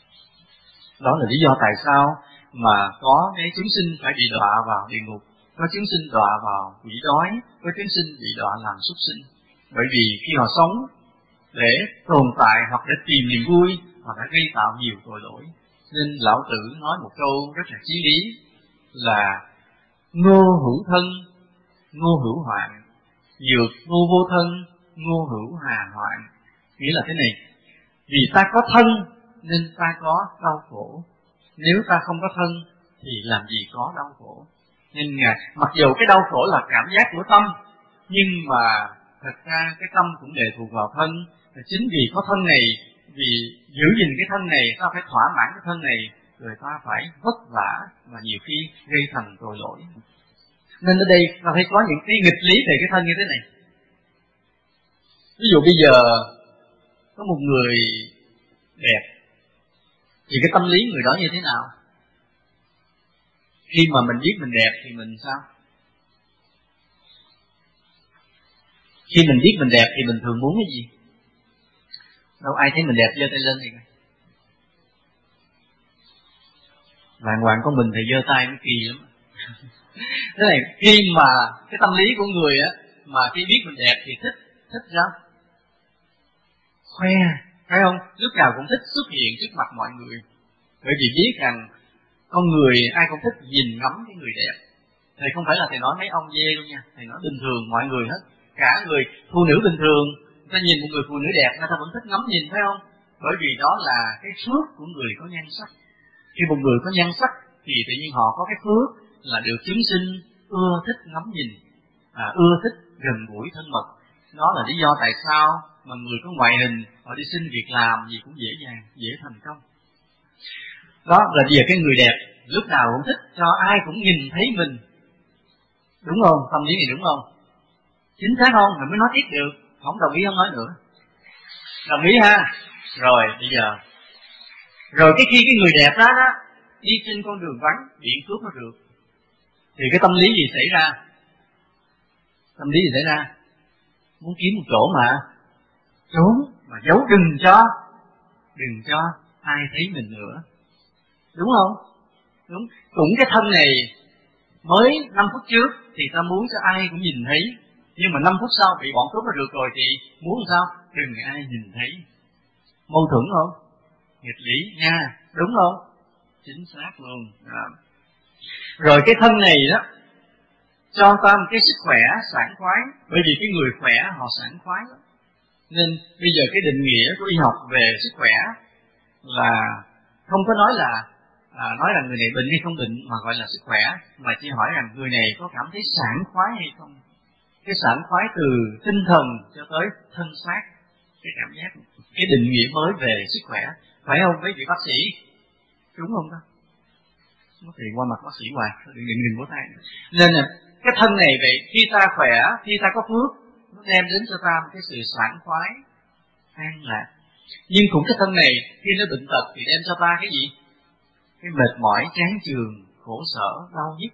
Đó là lý do tại sao mà có cái chúng sinh phải bị đọa vào địa ngục, có chúng sinh đọa vào quỷ đói, có chúng sinh bị đọa làm súc sinh. Bởi vì khi họ sống để tồn tại hoặc để tìm niềm vui, họ đã gây tạo nhiều tội lỗi. Nên Lão Tử nói một câu rất là chí lý là ngô hữu thân, ngô hữu hoạn, dược ngô vô thân, ngô hữu hà hoạn. Nghĩa là thế này, vì ta có thân nên ta có đau khổ, nếu ta không có thân thì làm gì có đau khổ. Nên mặc dù cái đau khổ là cảm giác của tâm, nhưng mà thật ra cái tâm cũng lệ thuộc vào thân. Chính vì có thân này, vì giữ gìn cái thân này, ta phải thỏa mãn cái thân này, rồi ta phải vất vả và nhiều khi gây thành tội lỗi. Nên ở đây ta thấy có những cái nghịch lý về cái thân như thế này. Ví dụ bây giờ có một người đẹp, thì cái tâm lý người đó như thế nào? Khi mà mình biết mình đẹp thì mình sao? Khi mình biết mình đẹp thì mình thường muốn cái gì? Đâu ai thấy mình đẹp giơ tay lên thì coi. Đàng hoàng con mình thì giơ tay nó kỳ lắm. Thế này, khi mà cái tâm lý của người á, mà khi biết mình đẹp thì thích sao? Khoe, phải không? Lúc nào cũng thích xuất hiện trước mặt mọi người. Bởi vì biết rằng con người ai cũng thích nhìn ngắm cái người đẹp. Thầy không phải là thầy nói mấy ông dê luôn nha, thầy nói bình thường mọi người hết. Cả người phụ nữ bình thường, người ta nhìn một người phụ nữ đẹp, người ta vẫn thích ngắm nhìn, phải không? Bởi vì đó là cái phước của người có nhan sắc. Khi một người có nhan sắc thì tự nhiên họ có cái phước là được chúng sinh ưa thích ngắm nhìn, ưa thích gần gũi thân mật. Đó là lý do tại sao mà người có ngoại hình họ đi xin việc làm gì cũng dễ dàng, dễ thành công. Đó là vì cái người đẹp lúc nào cũng thích cho ai cũng nhìn thấy mình. Đúng không? Tâm lý này đúng không? Chính xác không? Mình mới nói tiếp được. Không đồng ý không nói nữa. Đồng ý ha? Rồi bây giờ, rồi khi cái người đẹp đó đi trên con đường vắng bị cướp nó được, thì cái tâm lý gì xảy ra? Tâm lý gì xảy ra? Muốn kiếm một chỗ mà trốn, mà giấu, đừng cho ai thấy mình nữa. Đúng không? Đúng. Cũng cái thân này mới 5 phút trước thì ta muốn cho ai cũng nhìn thấy, nhưng mà 5 phút sau bị bọn cướp nó được rồi thì muốn sao? Đừng ai nhìn thấy. Mâu thuẫn không? Nghịch lý nha, đúng không? Chính xác luôn. Rồi cái thân này đó cho ta một cái sức khỏe sảng khoái, bởi vì cái người khỏe họ sảng khoái lắm. Nên bây giờ cái định nghĩa của y học về sức khỏe là không có nói là người này bệnh hay không bệnh mà gọi là sức khỏe, mà chỉ hỏi rằng người này có cảm thấy sảng khoái hay không. Cái sảng khoái từ tinh thần cho tới thân xác, cái cảm giác, cái định nghĩa mới về sức khỏe, phải không mấy vị bác sĩ? Đúng không ta? Bác sĩ qua mặt bác sĩ hoài, đừng có tay. Nên là cái thân này vậy, khi ta khỏe, khi ta có phước, nó đem đến cho ta một cái sự sảng khoái, an lạc. Nhưng cũng cái thân này khi nó bệnh tật thì đem cho ta cái gì? Cái mệt mỏi, chán chường, khổ sở, đau nhức.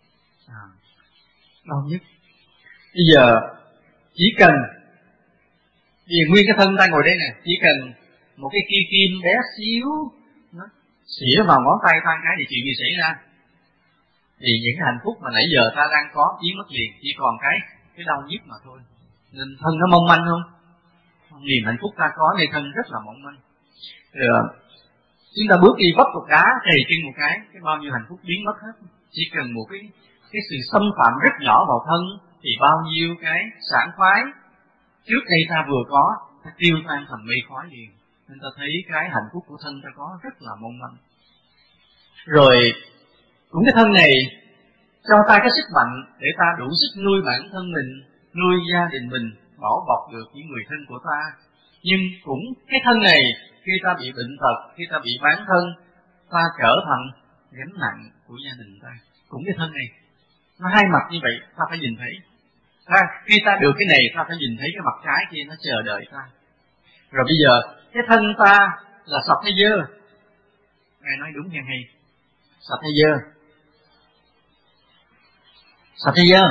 Đau nhức. Bây giờ chỉ cần vì nguyên cái thân ta ngồi đây nè, chỉ cần một cái kim bé xíu nó xỉa vào ngón tay ta cái thì chuyện gì xảy ra? Thì những cái hạnh phúc mà nãy giờ ta đang có biến mất liền, chỉ còn cái đau nhức mà thôi. Nên thân nó mong manh không? Niềm hạnh phúc ta có nơi thân rất là mong manh. Rồi chúng ta bước đi vấp một đá, trầy chân một cái bao nhiêu hạnh phúc biến mất hết. Chỉ cần một cái sự xâm phạm rất nhỏ vào thân thì bao nhiêu cái sảng khoái trước đây ta vừa có, ta tiêu tan thành mây khói liền. Nên ta thấy cái hạnh phúc của thân ta có rất là mong manh. Rồi cũng cái thân này cho ta cái sức mạnh để ta đủ sức nuôi bản thân mình, nuôi gia đình mình, bảo bọc được những người thân của ta. Nhưng cũng cái thân này khi ta bị bệnh tật, khi ta bị bán thân, ta trở thành gánh nặng của gia đình ta. Cũng cái thân này nó hai mặt như vậy, ta phải nhìn thấy. Khi ta được cái này, ta phải nhìn thấy cái mặt trái kia nó chờ đợi ta. Rồi bây giờ cái thân ta là sạch hay dơ? Ai nói đúng nghe hay? Sạch hay dơ? Sạch hay dơ?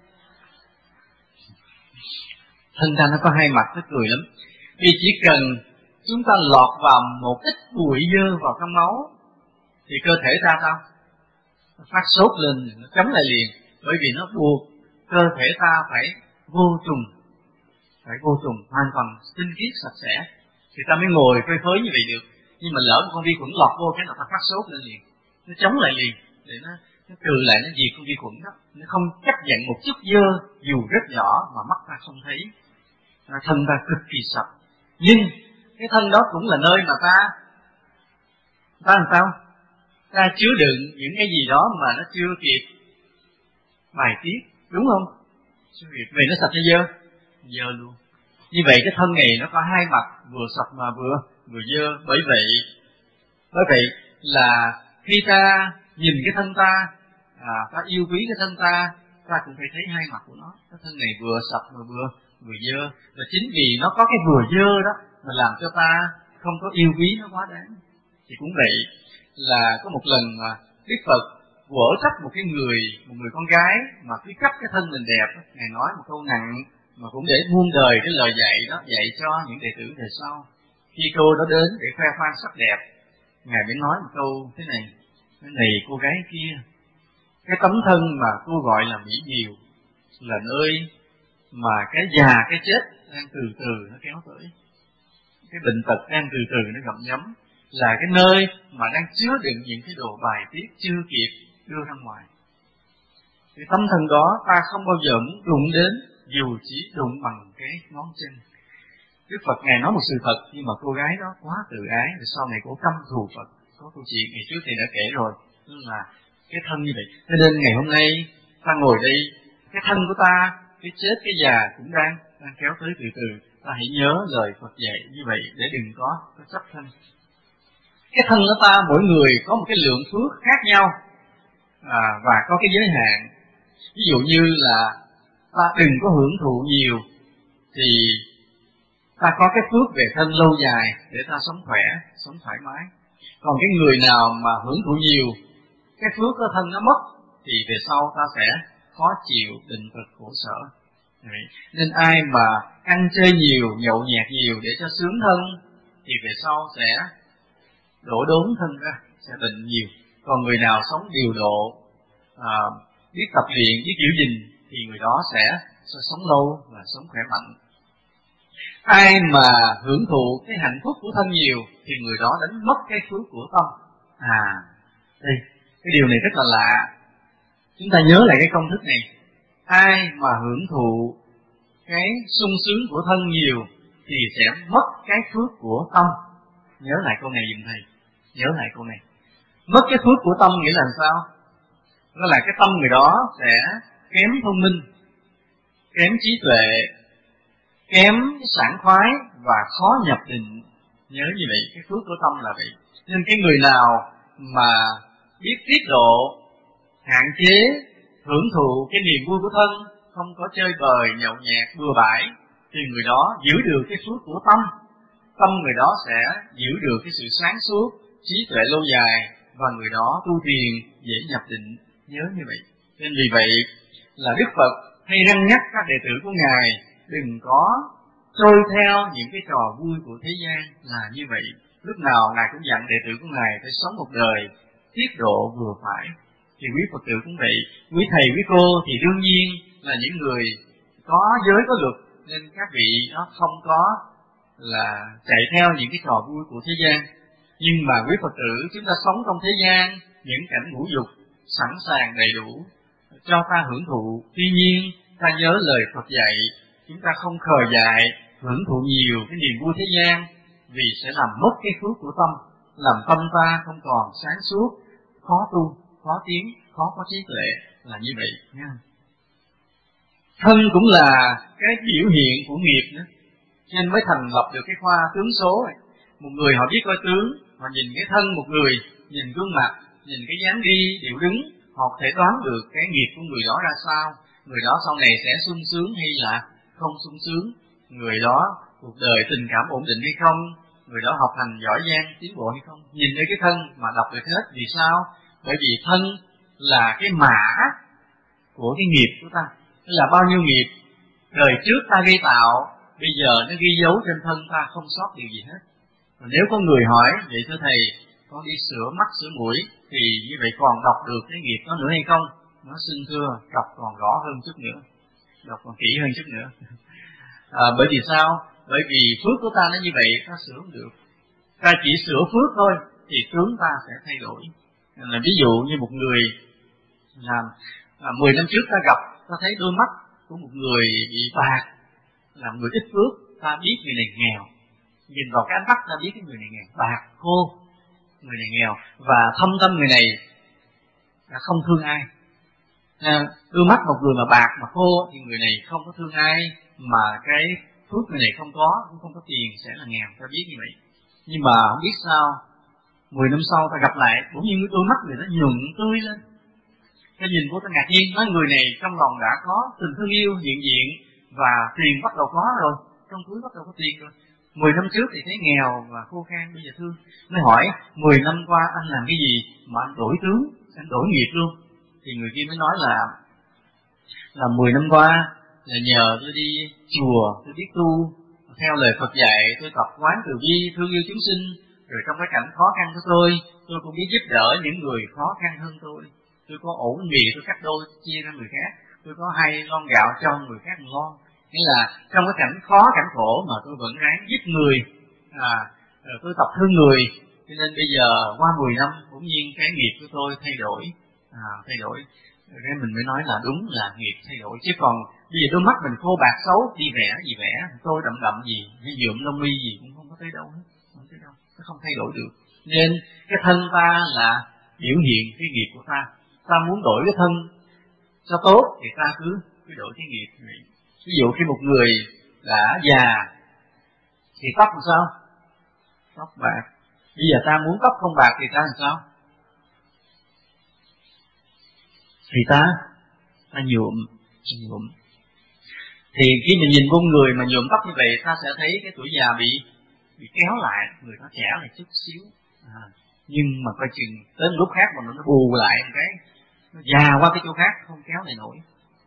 Thân ta nó có hai mặt, nó cười lắm. Vì chỉ cần chúng ta lọt vào một ít bụi dơ vào trong máu thì cơ thể ta sao? Nó phát sốt lên, nó chống lại liền. Bởi vì nó buộc cơ thể ta phải vô trùng, hoàn toàn tinh khiết sạch sẽ thì ta mới ngồi phơi phới như vậy được. Nhưng mà lỡ một con vi khuẩn lọt vô cái là ta phát sốt lên liền, nó chống lại liền để nó trừ lại, nó diệt con vi khuẩn đó. Nó không chấp nhận một chút dơ dù rất nhỏ mà mắt ta không thấy. Thân ta cực kỳ sạch. Nhưng cái thân đó cũng là nơi mà ta làm sao? Ta chứa đựng những cái gì đó mà nó chưa kịp bài tiết, đúng không? Vì nó sạch hay dơ? Dơ luôn. Như vậy cái thân này nó có hai mặt, vừa sạch mà vừa dơ. Bởi vậy là khi ta nhìn cái thân ta, ta yêu quý cái thân ta cũng phải thấy hai mặt của nó. Cái thân này vừa sạch mà vừa dơ. Và chính vì nó có cái vừa dơ đó mà làm cho ta không có yêu quý nó quá đáng. Thì cũng vậy là có một lần mà Đức Phật quở trách một người con gái mà cứ trách cái thân mình đẹp. Ngài nói một câu nặng mà cũng để muôn đời cái lời dạy đó, dạy cho những đệ tử về sau. Khi cô đó đến để khoe khoang sắc đẹp, Ngài mới nói một câu thế này: cái này cô gái kia, cái tấm thân mà cô gọi là mỹ miều là nơi mà cái già cái chết đang từ từ nó kéo tới, cái bệnh tật đang từ từ nó gặm nhấm, là cái nơi mà đang chứa đựng những cái đồ bài tiết chưa kịp đưa ra ngoài. Cái tấm thân đó ta không bao giờ muốn đụng đến, dù chỉ đụng bằng cái ngón chân. Đức Phật Ngài nói một sự thật, nhưng mà cô gái đó quá tự ái, rồi sau này cô căm thù Phật. Có câu chuyện ngày trước thì đã kể rồi, tức là cái thân như vậy. Cho nên ngày hôm nay ta ngồi đây, cái thân của ta, cái chết, cái già cũng đang kéo tới từ từ. Ta hãy nhớ lời Phật dạy như vậy để đừng có chấp thân. Cái thân của ta, mỗi người có một cái lượng phước khác nhau, và có cái giới hạn. Ví dụ như là ta đừng có hưởng thụ nhiều, thì ta có cái phước về thân lâu dài để ta sống khỏe, sống thoải mái. Còn cái người nào mà hưởng thụ nhiều, cái phước của thân nó mất, thì về sau ta sẽ khó chịu, định cực, khổ sở. Nên ai mà ăn chơi nhiều, nhậu nhẹt nhiều để cho sướng thân, thì về sau sẽ đổ đốn thân ra, sẽ bệnh nhiều. Còn người nào sống điều độ, biết tập luyện, biết giữ gìn, thì người đó sẽ sống lâu và sống khỏe mạnh. Ai mà hưởng thụ cái hạnh phúc của thân nhiều, thì người đó đánh mất cái phước của tâm. Đây, cái điều này rất là lạ. Chúng ta nhớ lại cái công thức này. Ai mà hưởng thụ cái sung sướng của thân nhiều, thì sẽ mất cái phước của tâm. Nhớ lại câu này dùm thầy. Nhớ lại câu này. Mất cái phước của tâm nghĩa là sao? Đó là cái tâm người đó sẽ kém thông minh, kém trí tuệ, kém sảng khoái và khó nhập định. Nhớ như vậy, cái phước của tâm là vậy. Nên cái người nào mà biết tiết độ, hạn chế, hưởng thụ cái niềm vui của thân, không có chơi bời, nhậu nhẹt, bừa bãi, thì người đó giữ được cái phước của tâm. Tâm người đó sẽ giữ được cái sự sáng suốt, trí tuệ lâu dài, và người đó tu thiền dễ nhập định. Nhớ như vậy. Nên vì vậy là Đức Phật hay răn nhắc các đệ tử của Ngài đừng có trôi theo những cái trò vui của thế gian là như vậy. Lúc nào Ngài cũng dặn đệ tử của Ngài phải sống một đời tiết độ vừa phải. Thì quý Phật tử cũng vậy, quý thầy, quý cô thì đương nhiên là những người có giới có luật, nên các vị nó không có là chạy theo những cái trò vui của thế gian. Nhưng mà quý Phật tử chúng ta sống trong thế gian, những cảnh ngũ dục sẵn sàng đầy đủ cho ta hưởng thụ. Tuy nhiên ta nhớ lời Phật dạy, chúng ta không khờ dại hưởng thụ nhiều cái niềm vui thế gian, vì sẽ làm mất cái phước của tâm, làm tâm ta không còn sáng suốt, khó tu, khó tiến, khó có trí tuệ, là như vậy nha. Thân cũng là cái biểu hiện của nghiệp nữa, nên mới thành lập được cái khoa tướng số này. Một người họ biết coi tướng, họ nhìn cái thân một người, nhìn gương mặt, nhìn cái dáng đi, điệu đứng, họ có thể đoán được cái nghiệp của người đó ra sao. Người đó sau này sẽ sung sướng hay là không sung sướng, người đó cuộc đời tình cảm ổn định hay không, người đó học hành giỏi giang, tiến bộ hay không. Nhìn thấy cái thân mà đọc được hết. Vì sao? Bởi vì thân là cái mã của cái nghiệp của ta. Tức là bao nhiêu nghiệp đời trước ta gây tạo, bây giờ nó ghi dấu trên thân ta, không sót điều gì hết. Và nếu có người hỏi, vậy thưa thầy, con đi sửa mắt sửa mũi, thì như vậy còn đọc được cái nghiệp đó nữa hay không? Nó xin thưa, đọc còn rõ hơn chút nữa, đọc còn kỹ hơn chút nữa. Bởi vì sao? Bởi vì phước của ta nó như vậy, ta sửa không được. Ta chỉ sửa phước thôi, thì tướng ta sẽ thay đổi. Là ví dụ như một người làm 10 năm trước ta gặp, ta thấy đôi mắt của một người bị bạc, là người ít phước, ta biết người này nghèo. Nhìn vào cái ánh mắt ta biết cái người này nghèo, bạc, khô, người này nghèo, và thâm tâm người này đã không thương ai. Đôi mắt một người mà bạc mà khô thì người này không có thương ai, mà cái phước người này không có, cũng không có tiền, sẽ là nghèo, ta biết như vậy. Nhưng mà không biết sao 10 năm sau ta gặp lại, cũng như đôi mắt người nó nhuận tươi lên. Cái nhìn của ta ngạc nhiên, nói người này trong lòng đã có tình thương yêu hiện diện, và tiền bắt đầu có rồi, trong túi bắt đầu có tiền rồi. 10 năm trước thì thấy nghèo và khô khan, bây giờ thương. Mới hỏi 10 năm qua anh làm cái gì mà anh đổi tướng, anh đổi nghiệp luôn. Thì người kia mới nói là 10 năm qua là nhờ tôi đi chùa, tôi biết tu theo lời Phật dạy, tôi tập quán từ bi, thương yêu chúng sinh. Rồi trong cái cảnh khó khăn của tôi cũng biết giúp đỡ những người khó khăn hơn tôi. Tôi có ổ mì tôi cắt đôi chia ra người khác, tôi có 2 lon gạo cho người khác 1 lon. Nghĩa là trong cái cảnh khó, cảnh khổ mà tôi vẫn ráng giúp người, tôi tập thương người. Cho nên bây giờ qua 10 năm bỗng nhiên cái nghiệp của tôi thay đổi, thay đổi. Cái mình mới nói là đúng là nghiệp thay đổi. Chứ còn bây giờ đôi mắt mình khô bạc xấu, đi vẽ gì vẽ, tôi đậm đậm gì, hay nhuộm lông mi gì cũng không có tới đâu hết, không tới đâu, nó không thay đổi được. Nên cái thân ta là biểu hiện cái nghiệp của ta. Ta muốn đổi cái thân cho tốt thì ta cứ đổi cái nghiệp. Ví dụ khi một người đã già thì tóc làm sao? Tóc bạc. Bây giờ ta muốn tóc không bạc thì ta làm sao? Thì ta nhuộm. Thì khi mình nhìn con người mà nhuộm tóc như vậy, ta sẽ thấy cái tuổi già bị kéo lại, người ta trẻ lại chút xíu. Nhưng mà coi chừng đến lúc khác mà nó bù lại một cái, nó già qua cái chỗ khác, không kéo lại nổi.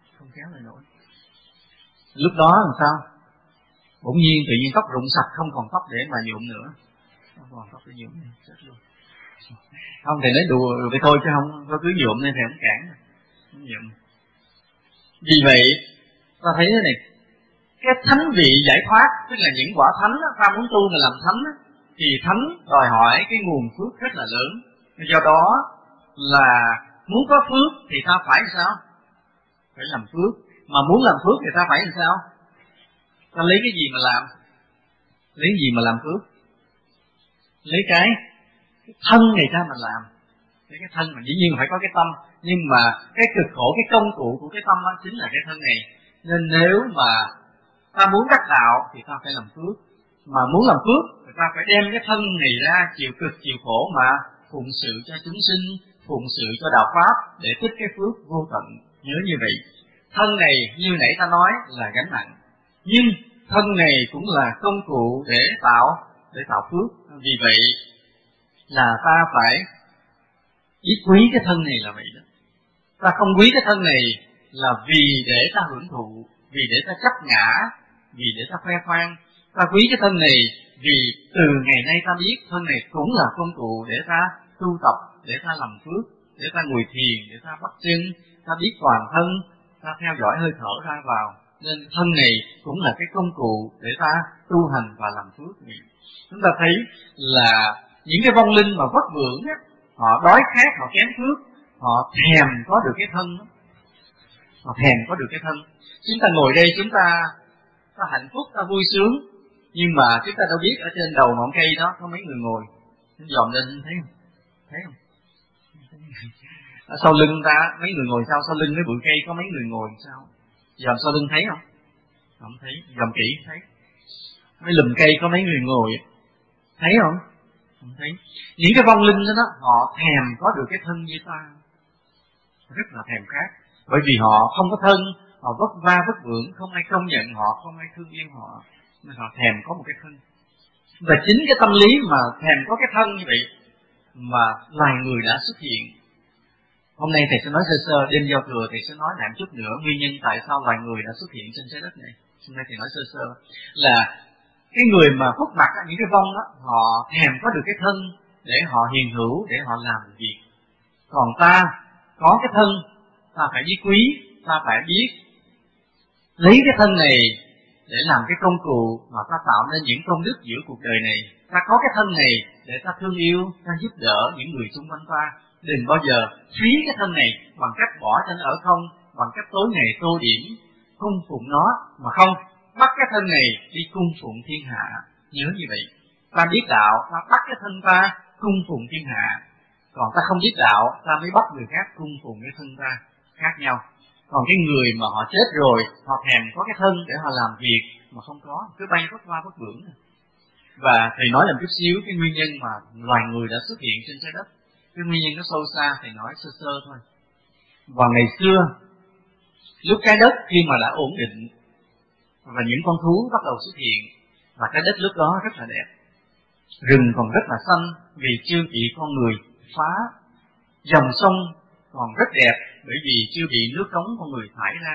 Lúc đó làm sao? Bỗng nhiên tự nhiên tóc rụng sạch, không còn tóc để mà nhuộm nữa. Không còn tóc để nhuộm nữa, chết luôn. Không thì nói đùa vậy thôi chứ không có cứ nhuộm nên thì không cản. Không nhuộm. Vì vậy ta thấy thế này, cái thánh vị giải thoát, tức là những quả thánh đó, ta muốn tu mà làm thánh đó, thì thánh đòi hỏi cái nguồn phước rất là lớn. Do đó là muốn có phước thì ta phải sao? Phải làm phước. Mà muốn làm phước thì ta phải làm sao? Ta lấy cái gì mà làm? Lấy gì mà làm phước? Lấy cái thân này ra mà làm. Lấy cái thân mà dĩ nhiên phải có cái tâm, nhưng mà cái cực khổ, cái công cụ của cái tâm đó chính là cái thân này. Nên nếu mà ta muốn đắc đạo thì ta phải làm phước. Mà muốn làm phước thì ta phải đem cái thân này ra chịu cực chịu khổ mà phụng sự cho chúng sinh, phụng sự cho đạo pháp để tích cái phước vô tận. Nhớ như vậy. Thân này như nãy ta nói là gánh nặng, nhưng thân này cũng là công cụ để tạo phước. Vì vậy là ta phải biết quý cái thân này là vậy đó. Ta không quý cái thân này là vì để ta hưởng thụ, vì để ta chấp ngã, vì để ta khoe khoang. Ta quý cái thân này vì từ ngày nay ta biết thân này cũng là công cụ để ta tu tập, để ta làm phước, để ta ngồi thiền, để ta bắt chân, ta biết toàn thân, ta theo dõi hơi thở ra vào. Nên thân này cũng là cái công cụ để ta tu hành và làm phước. Chúng ta thấy là những cái vong linh mà vất vưởng á, họ đói khát, họ kém phước, họ thèm có được cái thân đó. Họ thèm có được cái thân. Chúng ta ngồi đây, chúng ta hạnh phúc, ta vui sướng, nhưng mà chúng ta đâu biết ở trên đầu ngọn cây đó có mấy người ngồi. Chúng dòm lên thấy không? Thấy không? Ở sau lưng ta mấy người ngồi sau lưng cái bụi cây có mấy người ngồi sao? Dòm sau lưng thấy không? Không thấy. Dòm kỹ thấy. Mấy lùm cây có mấy người ngồi, thấy không? Không thấy. Những cái vong linh đó họ thèm có được cái thân như ta, rất là thèm khát. Bởi vì họ không có thân, họ vất va vất vưởng, không ai công nhận họ, không ai thương yêu họ, nên họ thèm có một cái thân. Và chính cái tâm lý mà thèm có cái thân như vậy mà loài người đã xuất hiện. Hôm nay thầy sẽ nói sơ sơ, đêm giao thừa thầy sẽ nói lại một chút nữa nguyên nhân tại sao loài người đã xuất hiện trên trái đất này. Hôm nay thầy nói sơ sơ là cái người mà khuất mặt, những cái vong đó, họ thèm có được cái thân để họ hiền hữu, để họ làm việc. Còn ta có cái thân, ta phải biết quý, ta phải biết lấy cái thân này để làm cái công cụ mà ta tạo nên những công đức giữa cuộc đời này. Ta có cái thân này để ta thương yêu, ta giúp đỡ những người xung quanh ta. Đừng bao giờ phí cái thân này bằng cách bỏ cho nó ở không, bằng cách tối ngày tô điểm cung phụng nó, mà không bắt cái thân này đi cung phụng thiên hạ. Nhớ như vậy. Ta biết đạo, ta bắt cái thân ta cung phụng thiên hạ. Còn ta không biết đạo, ta mới bắt người khác cung phụng cái thân ta. Khác nhau. Còn cái người mà họ chết rồi, họ thèm có cái thân để họ làm việc mà không có, cứ bay vất va vất vưởng. Và thầy nói làm chút xíu cái nguyên nhân mà loài người đã xuất hiện trên trái đất. Cái nguyên nhân nó sâu xa, thầy nói sơ sơ thôi. Vào ngày xưa, lúc trái đất khi mà đã ổn định và những con thú bắt đầu xuất hiện, và trái đất lúc đó rất là đẹp. Rừng còn rất là xanh vì chưa bị con người phá. Dòng sông còn rất đẹp bởi vì chưa bị nước cống con người thải ra.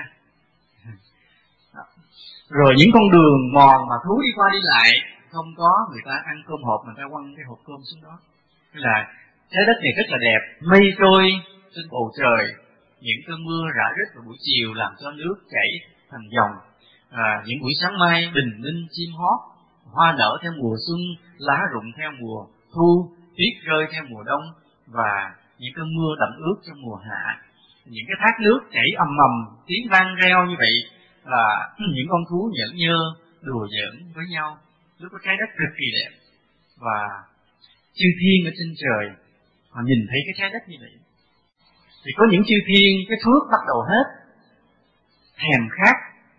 Rồi những con đường mòn mà thú đi qua đi lại, không có người ta ăn cơm hộp, người ta quăng cái hộp cơm xuống đó. Thế là trái đất này rất là đẹp, mây trôi trên bầu trời, những cơn mưa rã rít vào buổi chiều làm cho nước chảy thành dòng. Những buổi sáng mai bình minh chim hót, hoa nở theo mùa xuân, lá rụng theo mùa thu, tuyết rơi theo mùa đông, và những cơn mưa đậm ướt trong mùa hạ, những cái thác nước chảy ầm ầm, tiếng vang reo như vậy, là những con thú nhởn nhơ đùa giỡn với nhau. Lúc có trái đất cực kỳ đẹp, và chư thiên ở trên trời họ nhìn thấy cái trái đất như vậy, thì có những chư thiên cái phước bắt đầu hết, thèm khát,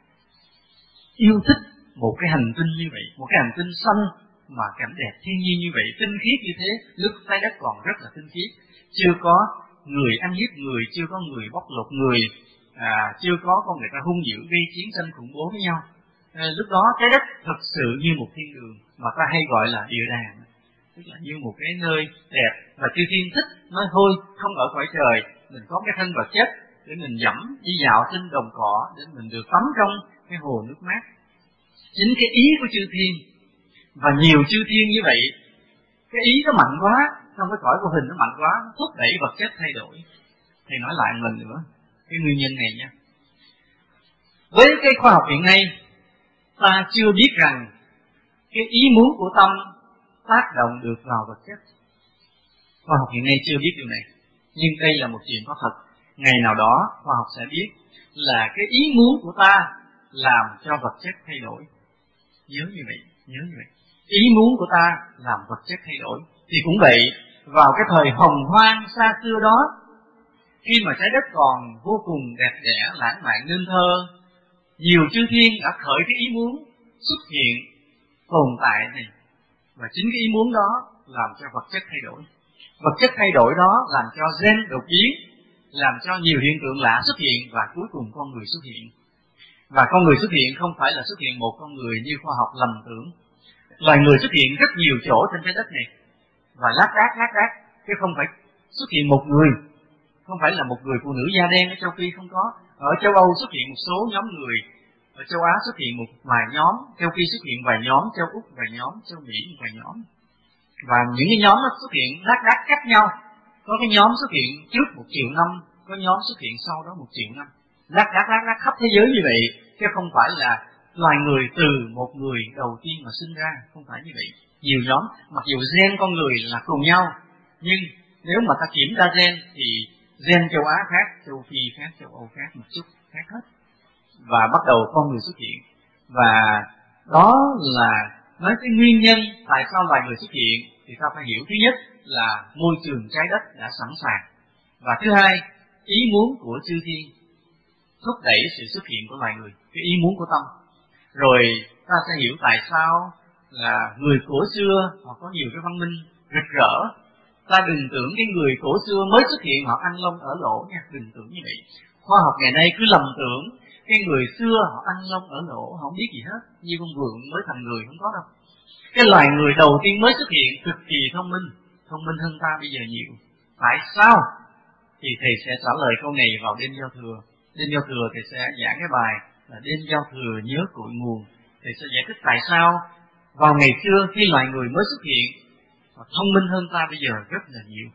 yêu thích một cái hành tinh như vậy, một cái hành tinh xanh mà cảnh đẹp thiên nhiên như vậy, tinh khiết như thế. Lúc trái đất còn rất là tinh khiết, chưa có người ăn hiếp người, chưa có người bóc lột người, chưa có con người ta hung dữ gây chiến tranh khủng bố với nhau. Lúc đó trái đất thật sự như một thiên đường, mà ta hay gọi là địa đàng, tức là như một cái nơi đẹp. Và chư thiên thích nói thôi, không ở cõi trời, mình có cái thân vật chất để mình dẫm đi dạo trên đồng cỏ, để mình được tắm trong cái hồ nước mát. Chính cái ý của chư thiên, và nhiều chư thiên như vậy, cái ý nó mạnh quá, trong cái cõi vô hình nó mạnh quá, nó thúc đẩy vật chất thay đổi. Thầy nói lại một lần nữa cái nguyên nhân này nha. Với cái khoa học hiện nay, ta chưa biết rằng cái ý muốn của tâm tác động được vào vật chất. Khoa học hiện nay chưa biết điều này, nhưng đây là một chuyện có thật. Ngày nào đó khoa học sẽ biết là cái ý muốn của ta làm cho vật chất thay đổi. Nhớ như vậy, nhớ như vậy. Ý muốn của ta làm vật chất thay đổi. Thì cũng vậy, vào cái thời hồng hoang xa xưa đó, khi mà trái đất còn vô cùng đẹp đẽ, lãng mạn nên thơ, nhiều chư thiên đã khởi cái ý muốn xuất hiện, tồn tại này. Và chính cái ý muốn đó làm cho vật chất thay đổi. Vật chất thay đổi đó làm cho gen đột biến, làm cho nhiều hiện tượng lạ xuất hiện, và cuối cùng con người xuất hiện. Và con người xuất hiện không phải là xuất hiện một con người như khoa học lầm tưởng. Loài người xuất hiện rất nhiều chỗ trên trái đất này, và lác đác, chứ không phải xuất hiện một người. Không phải là một người phụ nữ da đen ở châu Phi, không có. Ở châu Âu xuất hiện một số nhóm người, ở châu Á xuất hiện một vài nhóm, châu Phi xuất hiện vài nhóm, châu Úc vài nhóm, châu Mỹ vài nhóm. Và những cái nhóm nó xuất hiện lác đác khác nhau. Có cái nhóm xuất hiện trước 1 triệu năm, có nhóm xuất hiện sau đó 1 triệu năm. Lác đác khắp thế giới như vậy, chứ không phải là loài người từ một người đầu tiên mà sinh ra, không phải như vậy. Nhiều nhóm, mặc dù gen con người là cùng nhau, nhưng nếu mà ta kiểm tra gen thì gen châu Á khác, châu Phi khác, châu Âu khác, một chút khác hết. Và bắt đầu con người xuất hiện. Và đó là nói cái nguyên nhân tại sao loài người xuất hiện, thì ta phải hiểu thứ nhất là môi trường trái đất đã sẵn sàng, và thứ hai, ý muốn của chư thiên thúc đẩy sự xuất hiện của loài người, cái ý muốn của tâm. Rồi ta sẽ hiểu tại sao là người cổ xưa họ có nhiều cái văn minh rực rỡ. Ta đừng tưởng cái người cổ xưa mới xuất hiện họ ăn lông ở lỗ nha, đừng tưởng như vậy. Khoa học ngày nay cứ lầm tưởng cái người xưa họ ăn lông ở lỗ, họ không biết gì hết, như con vượn mới thành người, không có đâu. Cái loài người đầu tiên mới xuất hiện cực kỳ thông minh hơn ta bây giờ nhiều. Tại sao? Thì thầy sẽ trả lời câu này vào đêm giao thừa. Đêm giao thừa thầy sẽ giảng cái bài là đêm giao thừa nhớ cội nguồn. Thầy sẽ giải thích tại sao vào ngày xưa khi loài người mới xuất hiện họ thông minh hơn ta bây giờ rất là nhiều.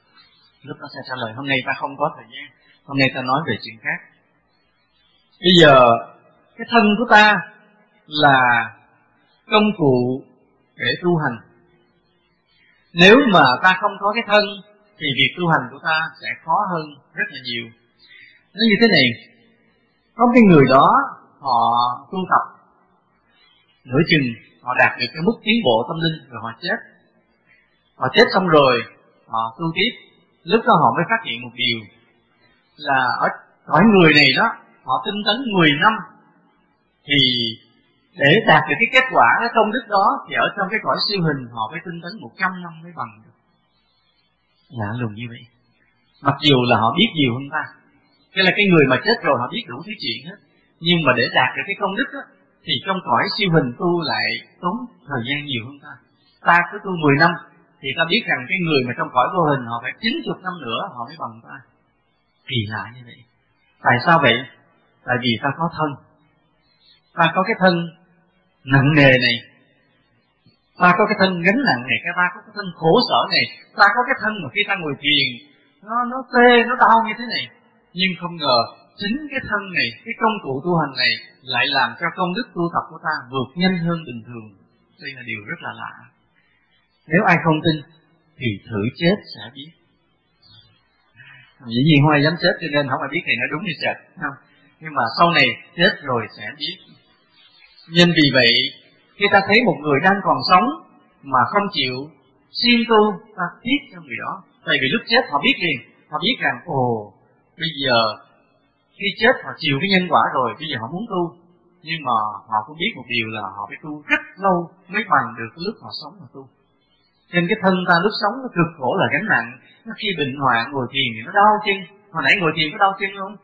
Lúc ta sẽ trả lời, hôm nay ta không có thời gian, hôm nay ta nói về chuyện khác. Bây giờ cái thân của ta là công cụ để tu hành. Nếu mà ta không có cái thân thì việc tu hành của ta sẽ khó hơn rất là nhiều. Nó như thế này, có cái người đó họ tu tập nửa chừng, họ đạt được cái mức tiến bộ tâm linh rồi họ chết. Họ chết xong rồi họ tu tiếp. Lúc đó họ mới phát hiện một điều là ở cõi người này đó họ tinh tấn 10 năm, thì để đạt được cái kết quả, cái công đức đó, thì ở trong cái cõi siêu hình họ phải tinh tấn 100 năm mới bằng được. Lạ lùng như vậy. Mặc dù là họ biết nhiều hơn ta, cái là cái người mà chết rồi họ biết đủ thứ chuyện hết, nhưng mà để đạt được cái công đức đó, thì trong cõi siêu hình tu lại tốn thời gian nhiều hơn ta. Ta cứ tu 10 năm thì ta biết rằng cái người mà trong cõi vô hình họ phải 90 năm nữa họ mới bằng ta. Kỳ lạ như vậy. Tại sao vậy? Tại vì ta có thân. Ta có cái thân nặng nề này, ta có cái thân gánh nặng này, ta có cái thân khổ sở này, ta có cái thân mà khi ta ngồi thiền nó tê, nó đau như thế này. Nhưng không ngờ chính cái thân này, cái công cụ tu hành này lại làm cho công đức tu tập của ta vượt nhanh hơn bình thường. Đây là điều rất là lạ. Nếu ai không tin thì thử chết sẽ biết. Dĩ nhiên không ai dám chết, cho nên không ai biết thầy nói đúng hay chết, không? Nhưng mà sau này chết rồi sẽ biết. Nên vì vậy khi ta thấy một người đang còn sống mà không chịu siêng tu, ta tiếc cho người đó. Tại vì lúc chết họ biết liền, họ biết rằng bây giờ khi chết họ chịu cái nhân quả rồi, bây giờ họ muốn tu. Nhưng mà họ cũng biết một điều là họ phải tu rất lâu mới bằng được cái lúc họ sống mà tu. Trên cái thân ta lúc sống nó cực khổ là gánh nặng. Nó khi bệnh hoạn ngồi thiền thì nó đau chân. Hồi nãy ngồi thiền có đau chân không?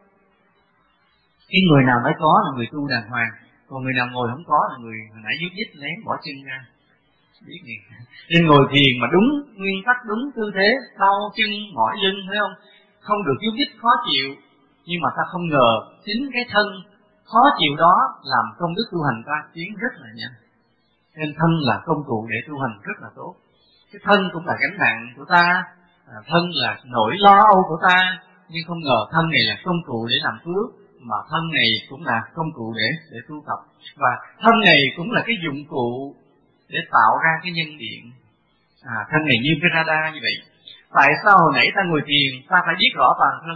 Cái người nào mới có là người tu đàng hoàng, còn người nào ngồi không có là người hồi nãy nhúc nhích lén bỏ chân ra. Biết gì? Nên ngồi thiền mà đúng nguyên tắc, đúng tư thế, đau chân mỏi lưng, thấy không? Không được nhúc nhích khó chịu. Nhưng mà ta không ngờ chính cái thân khó chịu đó làm công đức tu hành ta tiến rất là nhanh. Nên thân là công cụ để tu hành rất là tốt. Cái thân cũng là gánh nặng của ta, thân là nỗi lo âu của ta, nhưng không ngờ thân này là công cụ để làm phước, mà thân này cũng là công cụ để tu tập, và thân này cũng là cái dụng cụ để tạo ra cái nhân điện. Thân này như cái radar như vậy. Tại sao hồi nãy ta ngồi thiền ta phải biết rõ toàn thân?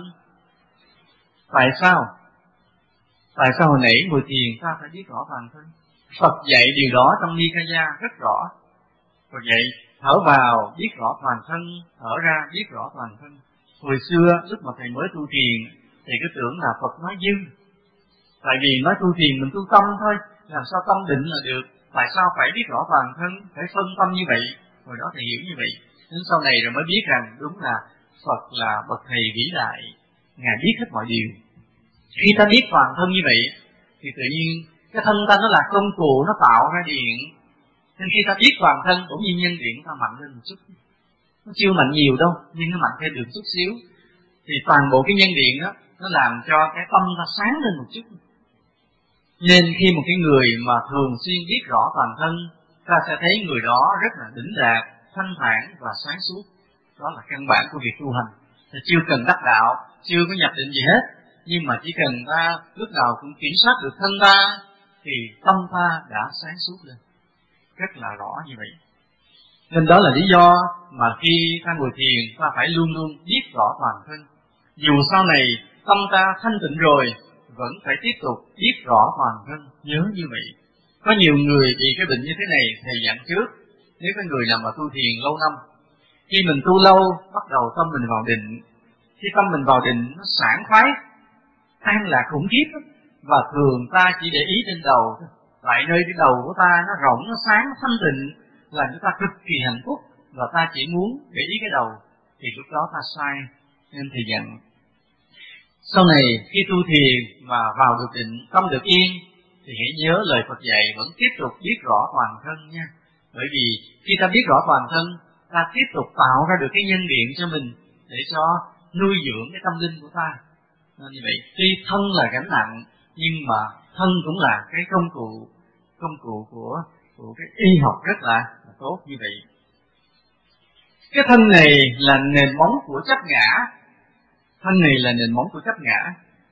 Tại sao? Tại sao hồi nãy ngồi thiền ta phải biết rõ toàn thân? Phật dạy điều đó trong Nikaya rất rõ. Phật dạy thở vào biết rõ toàn thân, thở ra biết rõ toàn thân. Hồi xưa lúc mà thầy mới tu thiền thì cứ tưởng là Phật nói dư. Tại vì nói tu thiền mình tu tâm thôi, làm sao tâm định là được? Tại sao phải biết rõ toàn thân, phải phân tâm như vậy? Hồi đó thầy hiểu như vậy. Đến sau này rồi mới biết rằng đúng là Phật là bậc thầy vĩ đại, Ngài biết hết mọi điều. Khi ta biết toàn thân như vậy thì tự nhiên cái thân ta nó là công cụ, nó tạo ra điện. Nên khi ta biết toàn thân, bỗng nhiên nhân điện ta mạnh lên một chút. Nó chưa mạnh nhiều đâu, nhưng nó mạnh thêm được chút xíu. Thì toàn bộ cái nhân điện đó nó làm cho cái tâm ta sáng lên một chút. Nên khi một cái người mà thường xuyên biết rõ toàn thân, ta sẽ thấy người đó rất là đỉnh đạt, thanh thản và sáng suốt. Đó là căn bản của việc tu hành. Ta chưa cần đắc đạo, chưa có nhập định gì hết, nhưng mà chỉ cần ta lúc nào cũng kiểm soát được thân ta thì tâm ta đã sáng suốt lên. Rất là rõ như vậy. Nên đó là lý do mà khi ta ngồi thiền ta phải luôn luôn biết rõ toàn thân. Dù sau này tâm ta thanh tịnh rồi vẫn phải tiếp tục biết rõ toàn thân, nhớ như vậy. Có nhiều người bị cái bệnh như thế này thầy dặn trước. Nếu có người nào mà tu thiền lâu năm, khi mình tu lâu bắt đầu tâm mình vào định. Khi tâm mình vào định nó sảng khoái, an lạc khủng khiếp, và thường ta chỉ để ý trên đầu thôi. Tại nơi cái đầu của ta nó rộng, nó sáng, nó thanh tịnh, làm cho ta cực kỳ hạnh phúc, và ta chỉ muốn để ý cái đầu, thì lúc đó ta sai. Nên thầy dặn sau này khi tu thiền mà vào được định, tâm được yên, thì hãy nhớ lời Phật dạy vẫn tiếp tục biết rõ toàn thân nha. Bởi vì khi ta biết rõ toàn thân, ta tiếp tục tạo ra được cái nhân điện cho mình để cho nuôi dưỡng cái tâm linh của ta. Nên như vậy, tuy thân là gánh nặng, nhưng mà thân cũng là cái công cụ của cái y học rất là tốt như vậy. Cái thân này là nền móng của chấp ngã. Thân này là nền móng của chấp ngã.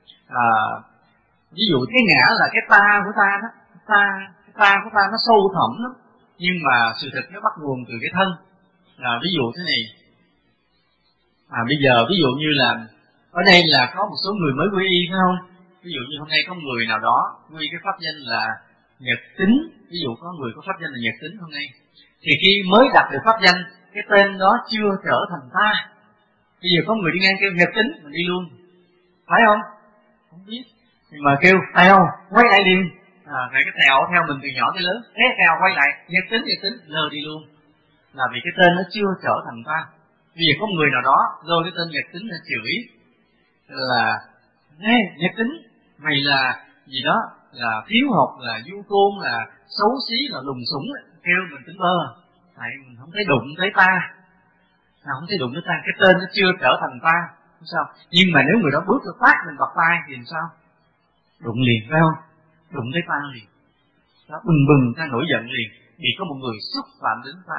Ví dụ cái ngã là cái ta của ta đó, cái ta của ta nó sâu thẳm lắm, nhưng mà sự thật nó bắt nguồn từ cái thân. Ví dụ thế này, bây giờ ví dụ như là ở đây là có một số người mới quy y phải không? Ví dụ như hôm nay có người nào đó quy cái pháp danh là Nhật Tính, ví dụ có người có pháp danh là Nhật Tính hôm nay, thì khi mới đặt được pháp danh, cái tên đó chưa trở thành ta. Bây giờ có người đi ngang kêu Nhật Tính, mình đi luôn, phải không? Không biết, nhưng mà kêu theo, quay lại liền. Cái theo theo mình từ nhỏ tới lớn, thế theo quay lại, Nhật Tính, lơ đi luôn, là vì cái tên nó chưa trở thành ta. Bây giờ có người nào đó lôi cái tên Nhật Tính ra chửi là ê Nhật Tính, mày là gì đó, là thiếu học, là du côn, là xấu xí, là lùng sủng, kêu mình tính bơ. Tại mình không thấy đụng tới ta, không thấy đụng tới ta, cái tên nó chưa trở thành ta, không sao. Nhưng mà nếu người đó bước được phát mình bật tay thì làm sao? Đụng liền, phải không? Đụng tới ta liền, đó, bừng ta nổi giận liền, vì có một người xúc phạm đến ta.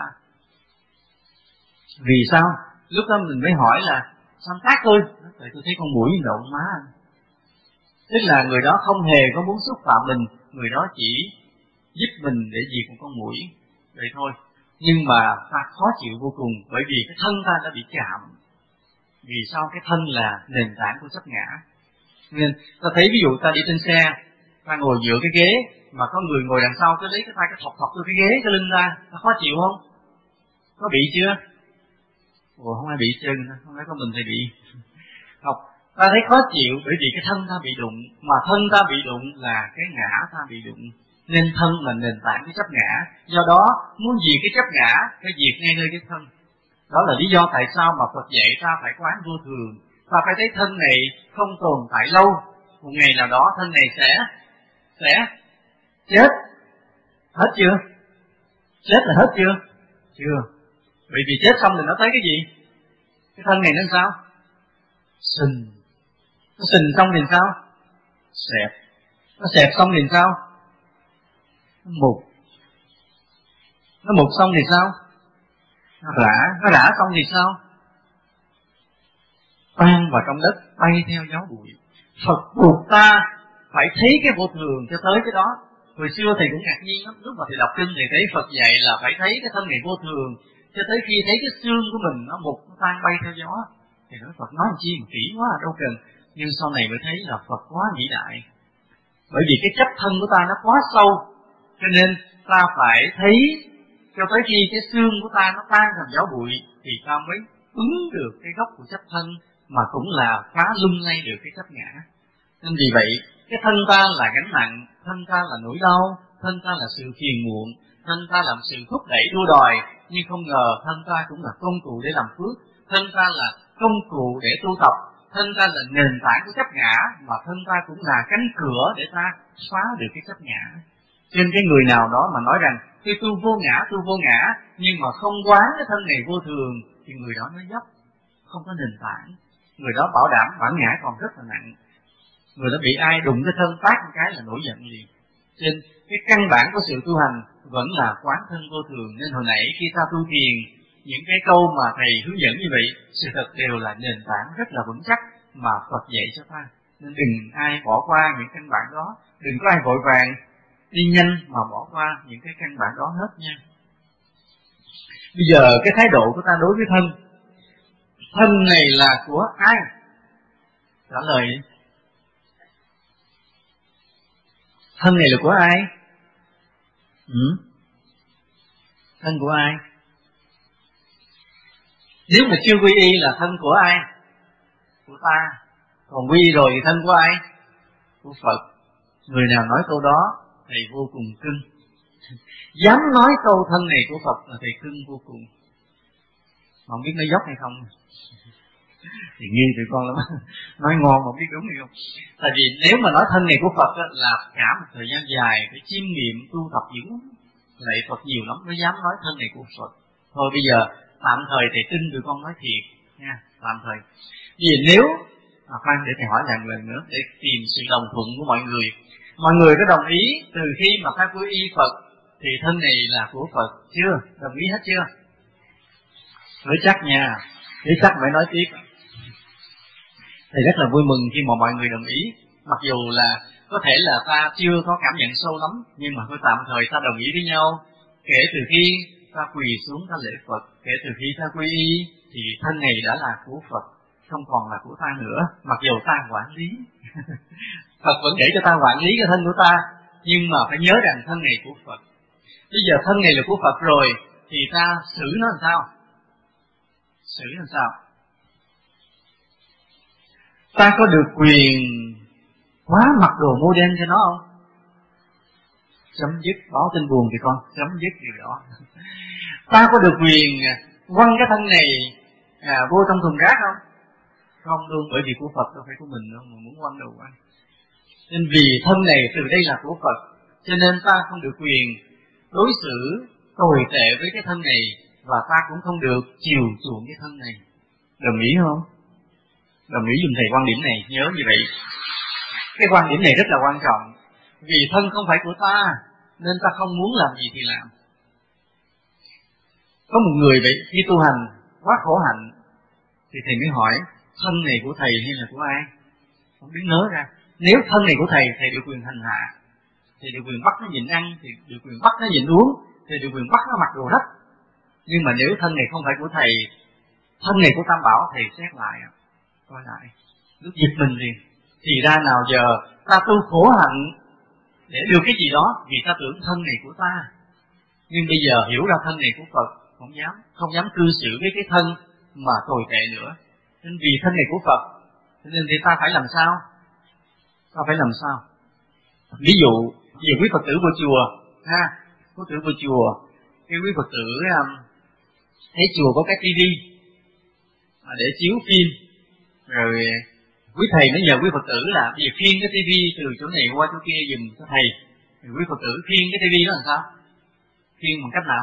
Vì sao? Lúc đó mình mới hỏi là sao tác tôi? Tại tôi thấy con muỗi đậu má anh. Tức là người đó không hề có muốn xúc phạm mình, người đó chỉ giúp mình để diệt một con muỗi, vậy thôi. Nhưng mà ta khó chịu vô cùng, bởi vì cái thân ta đã bị chạm. Vì sao? Cái thân là nền tảng của chấp ngã. Nên ta thấy ví dụ ta đi trên xe, ta ngồi dựa cái ghế, mà có người ngồi đằng sau cứ lấy cái tay cái thọc vô cái ghế, cái lưng ta khó chịu không? Có bị chưa? Ủa không ai bị chân, không phải có mình thì bị. Không, ta thấy khó chịu bởi vì cái thân ta bị đụng, mà thân ta bị đụng là cái ngã ta bị đụng. Nên thân là nền tảng của chấp ngã. Do đó muốn diệt cái chấp ngã phải diệt ngay nơi cái thân. Đó là lý do tại sao mà Phật dạy ta phải quán vô thường. Ta phải thấy thân này không tồn tại lâu, một ngày nào đó thân này sẽ chết. Hết chưa? Chết là hết chưa? Chưa. Bởi vì chết xong thì nó tới cái gì? Cái thân này nó sao? Sình. Nó sình xong thì sao? Xẹp. Nó xẹp xong thì sao? Nó mục. Nó mục xong thì sao? Nó rã xong thì sao? Tan vào trong đất, bay theo gió bụi. Phật buộc ta phải thấy cái vô thường cho tới cái đó. Hồi xưa thầy cũng ngạc nhiên lắm, lúc mà thầy đọc kinh thì thấy Phật dạy là phải thấy cái thân này vô thường, cho tới khi thấy cái xương của mình nó mục, nó tan bay theo gió. Thì nói Phật nói chi mà kỹ quá, đâu cần. Nhưng sau này mới thấy là Phật quá vĩ đại. Bởi vì cái chấp thân của ta nó quá sâu, cho nên ta phải thấy cho tới khi cái xương của ta nó tan thành gió bụi thì ta mới ứng được cái gốc của chấp thân, mà cũng là phá lung lay được cái chấp ngã. Nên vì vậy cái thân ta là gánh nặng, thân ta là nỗi đau, thân ta là sự phiền muộn, thân ta là sự thúc đẩy đua đòi, nhưng không ngờ thân ta cũng là công cụ để làm phước, thân ta là công cụ để tu tập, thân ta là nền tảng của chấp ngã, mà thân ta cũng là cánh cửa để ta phá được cái chấp ngã. Trên cái người nào đó mà nói rằng tôi tu vô ngã, nhưng mà không quán cái thân này vô thường, thì người đó nó dốc, không có nền tảng. Người đó bảo đảm bản ngã còn rất là nặng. Người đó bị ai đụng cái thân tát một cái là nổi giận liền. Trên cái căn bản của sự tu hành vẫn là quán thân vô thường. Nên hồi nãy khi ta tu thiền, những cái câu mà thầy hướng dẫn như vậy, sự thật đều là nền tảng rất là vững chắc mà Phật dạy cho ta. Nên đừng ai bỏ qua những căn bản đó, đừng có ai vội vàng đi nhanh mà bỏ qua những cái căn bản đó hết nha. Bây giờ cái thái độ của ta đối với thân này là của ai? Trả lời. Thân này là của ai? Thân của ai? Nếu mà chưa quy y là thân của ai? Của ta. Còn quy y rồi thì thân của ai? Của Phật. Người nào nói câu đó thầy vô cùng cưng. Dám nói câu thân này của Phật là thầy cưng vô cùng. Mà không biết nó dốc hay không thì nghi tụi con lắm. Nói ngon mà không biết đúng hay không. Tại vì nếu mà nói thân này của Phật là cả một thời gian dài phải chiêm nghiệm tu tập dữ lắm, lạy Phật nhiều lắm mới dám nói thân này của Phật. Thôi bây giờ tạm thời thầy tin tụi con nói thiệt nha, tạm thời. Vì nếu khoan để thầy hỏi lại một lần nữa để tìm sự đồng thuận của mọi người. Mọi người có đồng ý từ khi mà ta quy y Phật thì thân này là của Phật chưa? Đồng ý hết chưa? Nói chắc nha, để chắc phải nói tiếp. Thầy rất là vui mừng khi mà mọi người đồng ý. Mặc dù là có thể là ta chưa có cảm nhận sâu lắm, nhưng mà thôi tạm thời ta đồng ý với nhau. Kể từ khi ta quỳ xuống ta lễ Phật, kể từ khi ta quy y thì thân này đã là của Phật, không còn là của ta nữa. Mặc dù ta quản lý Phật vẫn để cho ta quản lý cái thân của ta, nhưng mà phải nhớ rằng thân này của Phật. Bây giờ thân này là của Phật rồi thì ta xử nó làm sao? Xử làm sao? Ta có được quyền quá mặc đồ mô đen cho nó không? Chấm dứt. Báo tin buồn thì con chấm dứt điều đó. Ta có được quyền quăng cái thân này vô trong thùng rác không? Không luôn, bởi vì của Phật đâu phải của mình đâu mà muốn quăng đâu quăng. Nên vì thân này từ đây là của Phật, cho nên ta không được quyền đối xử tồi tệ với cái thân này, và ta cũng không được chiều chuộng cái thân này. Đồng ý không? Đồng ý dùng thầy quan điểm này, nhớ như vậy. Cái quan điểm này rất là quan trọng. Vì thân không phải của ta, nên ta không muốn làm gì thì làm. Có một người vậy, khi tu hành quá khổ hạnh, thì thầy mới hỏi, thân này của thầy hay là của ai? Không biết nhớ ra. Nếu thân này của thầy, thầy được quyền hành hạ, thầy được quyền bắt nó nhịn ăn, thầy được quyền bắt nó nhịn uống, thầy được quyền bắt nó mặc đồ rách. Nhưng mà nếu thân này không phải của thầy, thân này của Tam Bảo, thầy xét lại, coi lại, lúc giật mình liền. Thì ra nào giờ ta tu khổ hạnh để được cái gì đó, vì ta tưởng thân này của ta. Nhưng bây giờ hiểu ra thân này của Phật, không dám cư xử với cái thân mà tồi tệ nữa. Nên vì thân này của Phật, nên thì ta phải làm sao? Ta phải làm sao? Ví dụ, về quý Phật tử của chùa, quý Phật tử của chùa, cái quý Phật tử thấy chùa có cái tivi để chiếu phim, rồi quý thầy mới nhờ quý Phật tử là bây giờ khiêng cái tivi từ chỗ này qua chỗ kia giùm cho thầy. Rồi quý Phật tử khiêng cái tivi đó làm sao? Khiêng bằng cách nào?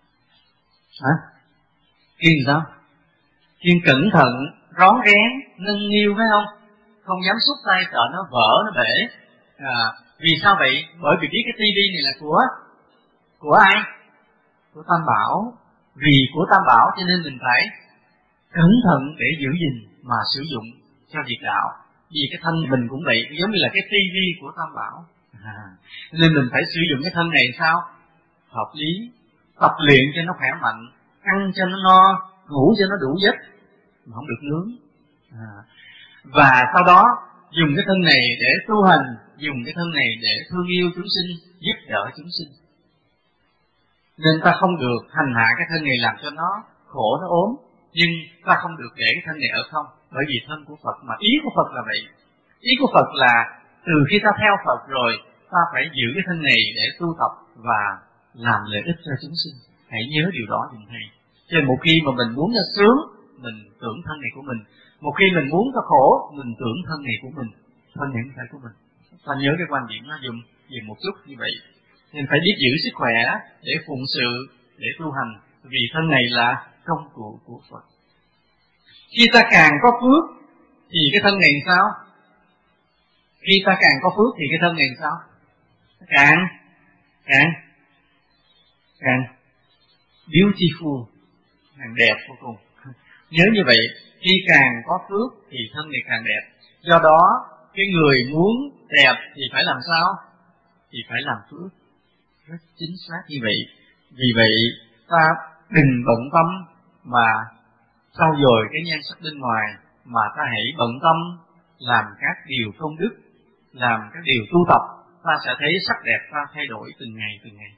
Khiêng sao? Khiêng cẩn thận, rón rén, nâng niu, phải không? Không dám xúc tay sợ nó vỡ, nó bể. Vì sao vậy? Bởi vì biết cái tivi này là của ai? Của Tam Bảo. Vì của Tam Bảo cho nên mình phải cẩn thận để giữ gìn mà sử dụng cho việc đạo. Vì cái thân mình cũng vậy, giống như là cái tivi của Tam Bảo. Nên mình phải sử dụng cái thân này sao? Hợp lý, tập luyện cho nó khỏe mạnh, ăn cho nó no, ngủ cho nó đủ giấc, mà không được nướng. Và sau đó dùng cái thân này để tu hành, dùng cái thân này để thương yêu chúng sinh, giúp đỡ chúng sinh. Nên ta không được hành hạ cái thân này làm cho nó khổ, nó ốm. Nhưng ta không được để cái thân này ở không, bởi vì thân của Phật mà. Ý của Phật là vậy. Ý của Phật là từ khi ta theo Phật rồi, ta phải giữ cái thân này để tu tập và làm lợi ích cho chúng sinh. Hãy nhớ điều đó dùm thầy. Cho nên một khi mà mình muốn nó sướng, mình tưởng thân này của mình. Một khi mình muốn nó khổ, mình tưởng thân này của mình. Thân này không phải của mình. Ta nhớ cái quan điểm nó dùng một chút như vậy. Nên phải biết giữ sức khỏe để phụng sự, để tu hành. Vì thân này là công cụ của Phật. Khi ta càng có phước thì cái thân này sao? Khi ta càng có phước thì cái thân này sao? Càng beautiful, càng đẹp vô cùng. Nhớ như vậy, khi càng có phước thì thân này càng đẹp. Do đó, cái người muốn đẹp thì phải làm sao? Thì phải làm phước. Rất chính xác như vậy. Vì vậy, ta đừng bận tâm mà trau dồi cái nhan sắc bên ngoài, mà ta hãy bận tâm làm các điều công đức, làm các điều tu tập, ta sẽ thấy sắc đẹp ta thay đổi từng ngày.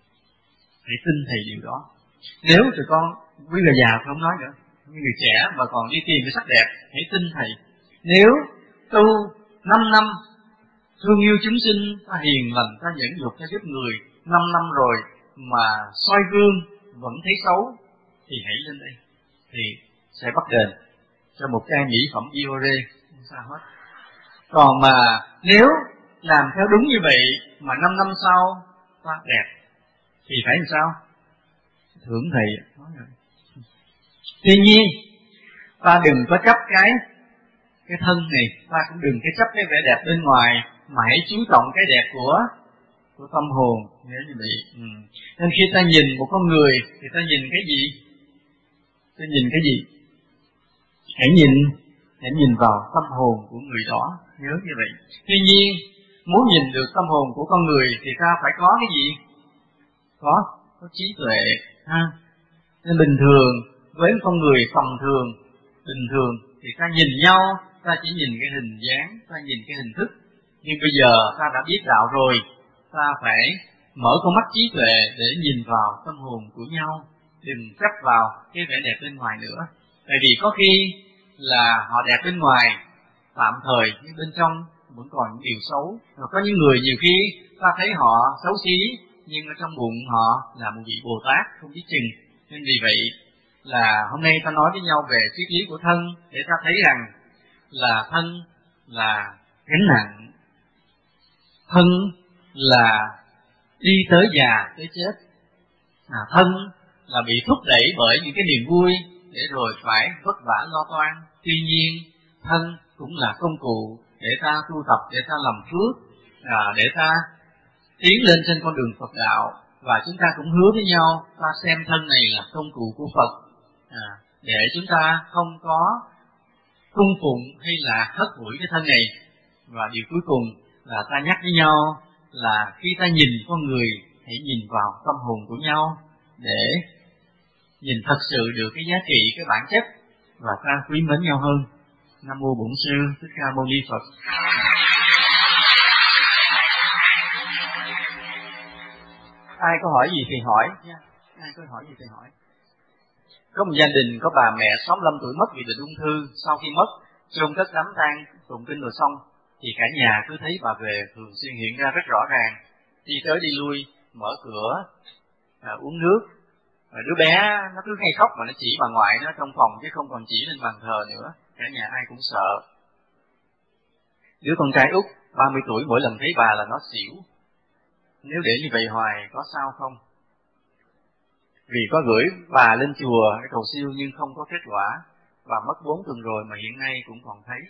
Hãy tin thầy điều đó. Nếu tụi con, quý người già không nói nữa, những người trẻ mà còn đi tìm cái sắc đẹp, hãy tin thầy. Nếu tu 5 năm thương yêu chúng sinh, ta hiền lành, ta nhẫn nhục, ta giúp người 5 năm rồi mà soi gương vẫn thấy xấu, thì hãy lên đây, thì sẽ bắt đền cho một chai mỹ phẩm Biore, không sao hết. Còn mà nếu làm theo đúng như vậy mà 5 năm sau ta đẹp, thì phải làm sao? Thưởng thầy nói rồi. Tuy nhiên ta đừng có chấp cái thân này, ta cũng đừng có chấp cái vẻ đẹp bên ngoài, mà hãy chú trọng cái đẹp của tâm hồn. Nhớ như vậy. Nên khi ta nhìn một con người thì ta nhìn cái gì? Ta nhìn cái gì? Hãy nhìn vào tâm hồn của người đó. Nhớ như vậy. Tuy nhiên muốn nhìn được tâm hồn của con người thì ta phải có cái gì? Có trí tuệ. Nên bình thường với con người tầm thường, bình thường thì ta nhìn nhau, ta chỉ nhìn cái hình dáng, ta nhìn cái hình thức. Nhưng bây giờ ta đã biết đạo rồi, ta phải mở con mắt trí tuệ để nhìn vào tâm hồn của nhau, đừng chấp vào cái vẻ đẹp bên ngoài nữa. Tại vì có khi là họ đẹp bên ngoài tạm thời, nhưng bên trong vẫn còn những điều xấu. Rồi có những người nhiều khi ta thấy họ xấu xí, nhưng ở trong bụng họ là một vị Bồ Tát không biết chừng. Nên vì vậy là hôm nay ta nói với nhau về triết lý của thân, để ta thấy rằng là thân là gánh nặng, thân là đi tới già tới chết, thân là bị thúc đẩy bởi những cái niềm vui để rồi phải vất vả lo toan. Tuy nhiên thân cũng là công cụ để ta tu tập, để ta làm phước, để ta tiến lên trên con đường Phật đạo. Và chúng ta cũng hứa với nhau, ta xem thân này là công cụ của Phật, để chúng ta không có cung phụng hay là hất hủi cái thân này. Và điều cuối cùng là ta nhắc với nhau là khi ta nhìn con người, hãy nhìn vào tâm hồn của nhau để nhìn thật sự được cái giá trị, cái bản chất và ta quý mến nhau hơn. Nam mô Bổn Sư Thích Ca Mâu Ni Phật. Ai có hỏi gì thì hỏi nha. Ai có hỏi gì thì hỏi. Có một gia đình có bà mẹ 65 tuổi mất vì bệnh ung thư. Sau khi mất, chôn cất đám tang, tụng kinh rồi xong, thì cả nhà cứ thấy bà về thường xuyên hiện ra rất rõ ràng, đi tới đi lui, mở cửa, uống nước. Đứa bé nó cứ hay khóc mà nó chỉ bà ngoại nó trong phòng chứ không còn chỉ lên bàn thờ nữa. Cả nhà ai cũng sợ. Đứa con trai út 30 tuổi mỗi lần thấy bà là nó xỉu. Nếu để như vậy hoài có sao không? Vì có gửi bà lên chùa để cầu siêu nhưng không có kết quả. Bà mất 4 tuần rồi mà hiện nay cũng còn thấy.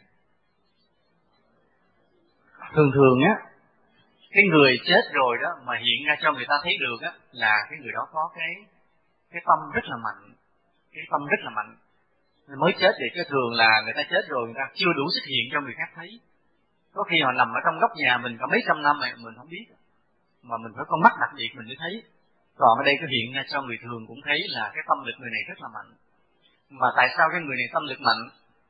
Thường á, cái người chết rồi đó mà hiện ra cho người ta thấy được á, là cái người đó có cái tâm rất là mạnh. Cái tâm rất là mạnh. Mới chết thì cái thường là người ta chết rồi người ta chưa đủ xuất hiện cho người khác thấy. Có khi họ nằm ở trong góc nhà mình cả mấy trăm năm mà mình không biết. Mà mình phải có mắt đặc biệt mình mới thấy. Còn ở đây có hiện ra cho người thường cũng thấy là cái tâm lực người này rất là mạnh. Mà tại sao cái người này tâm lực mạnh?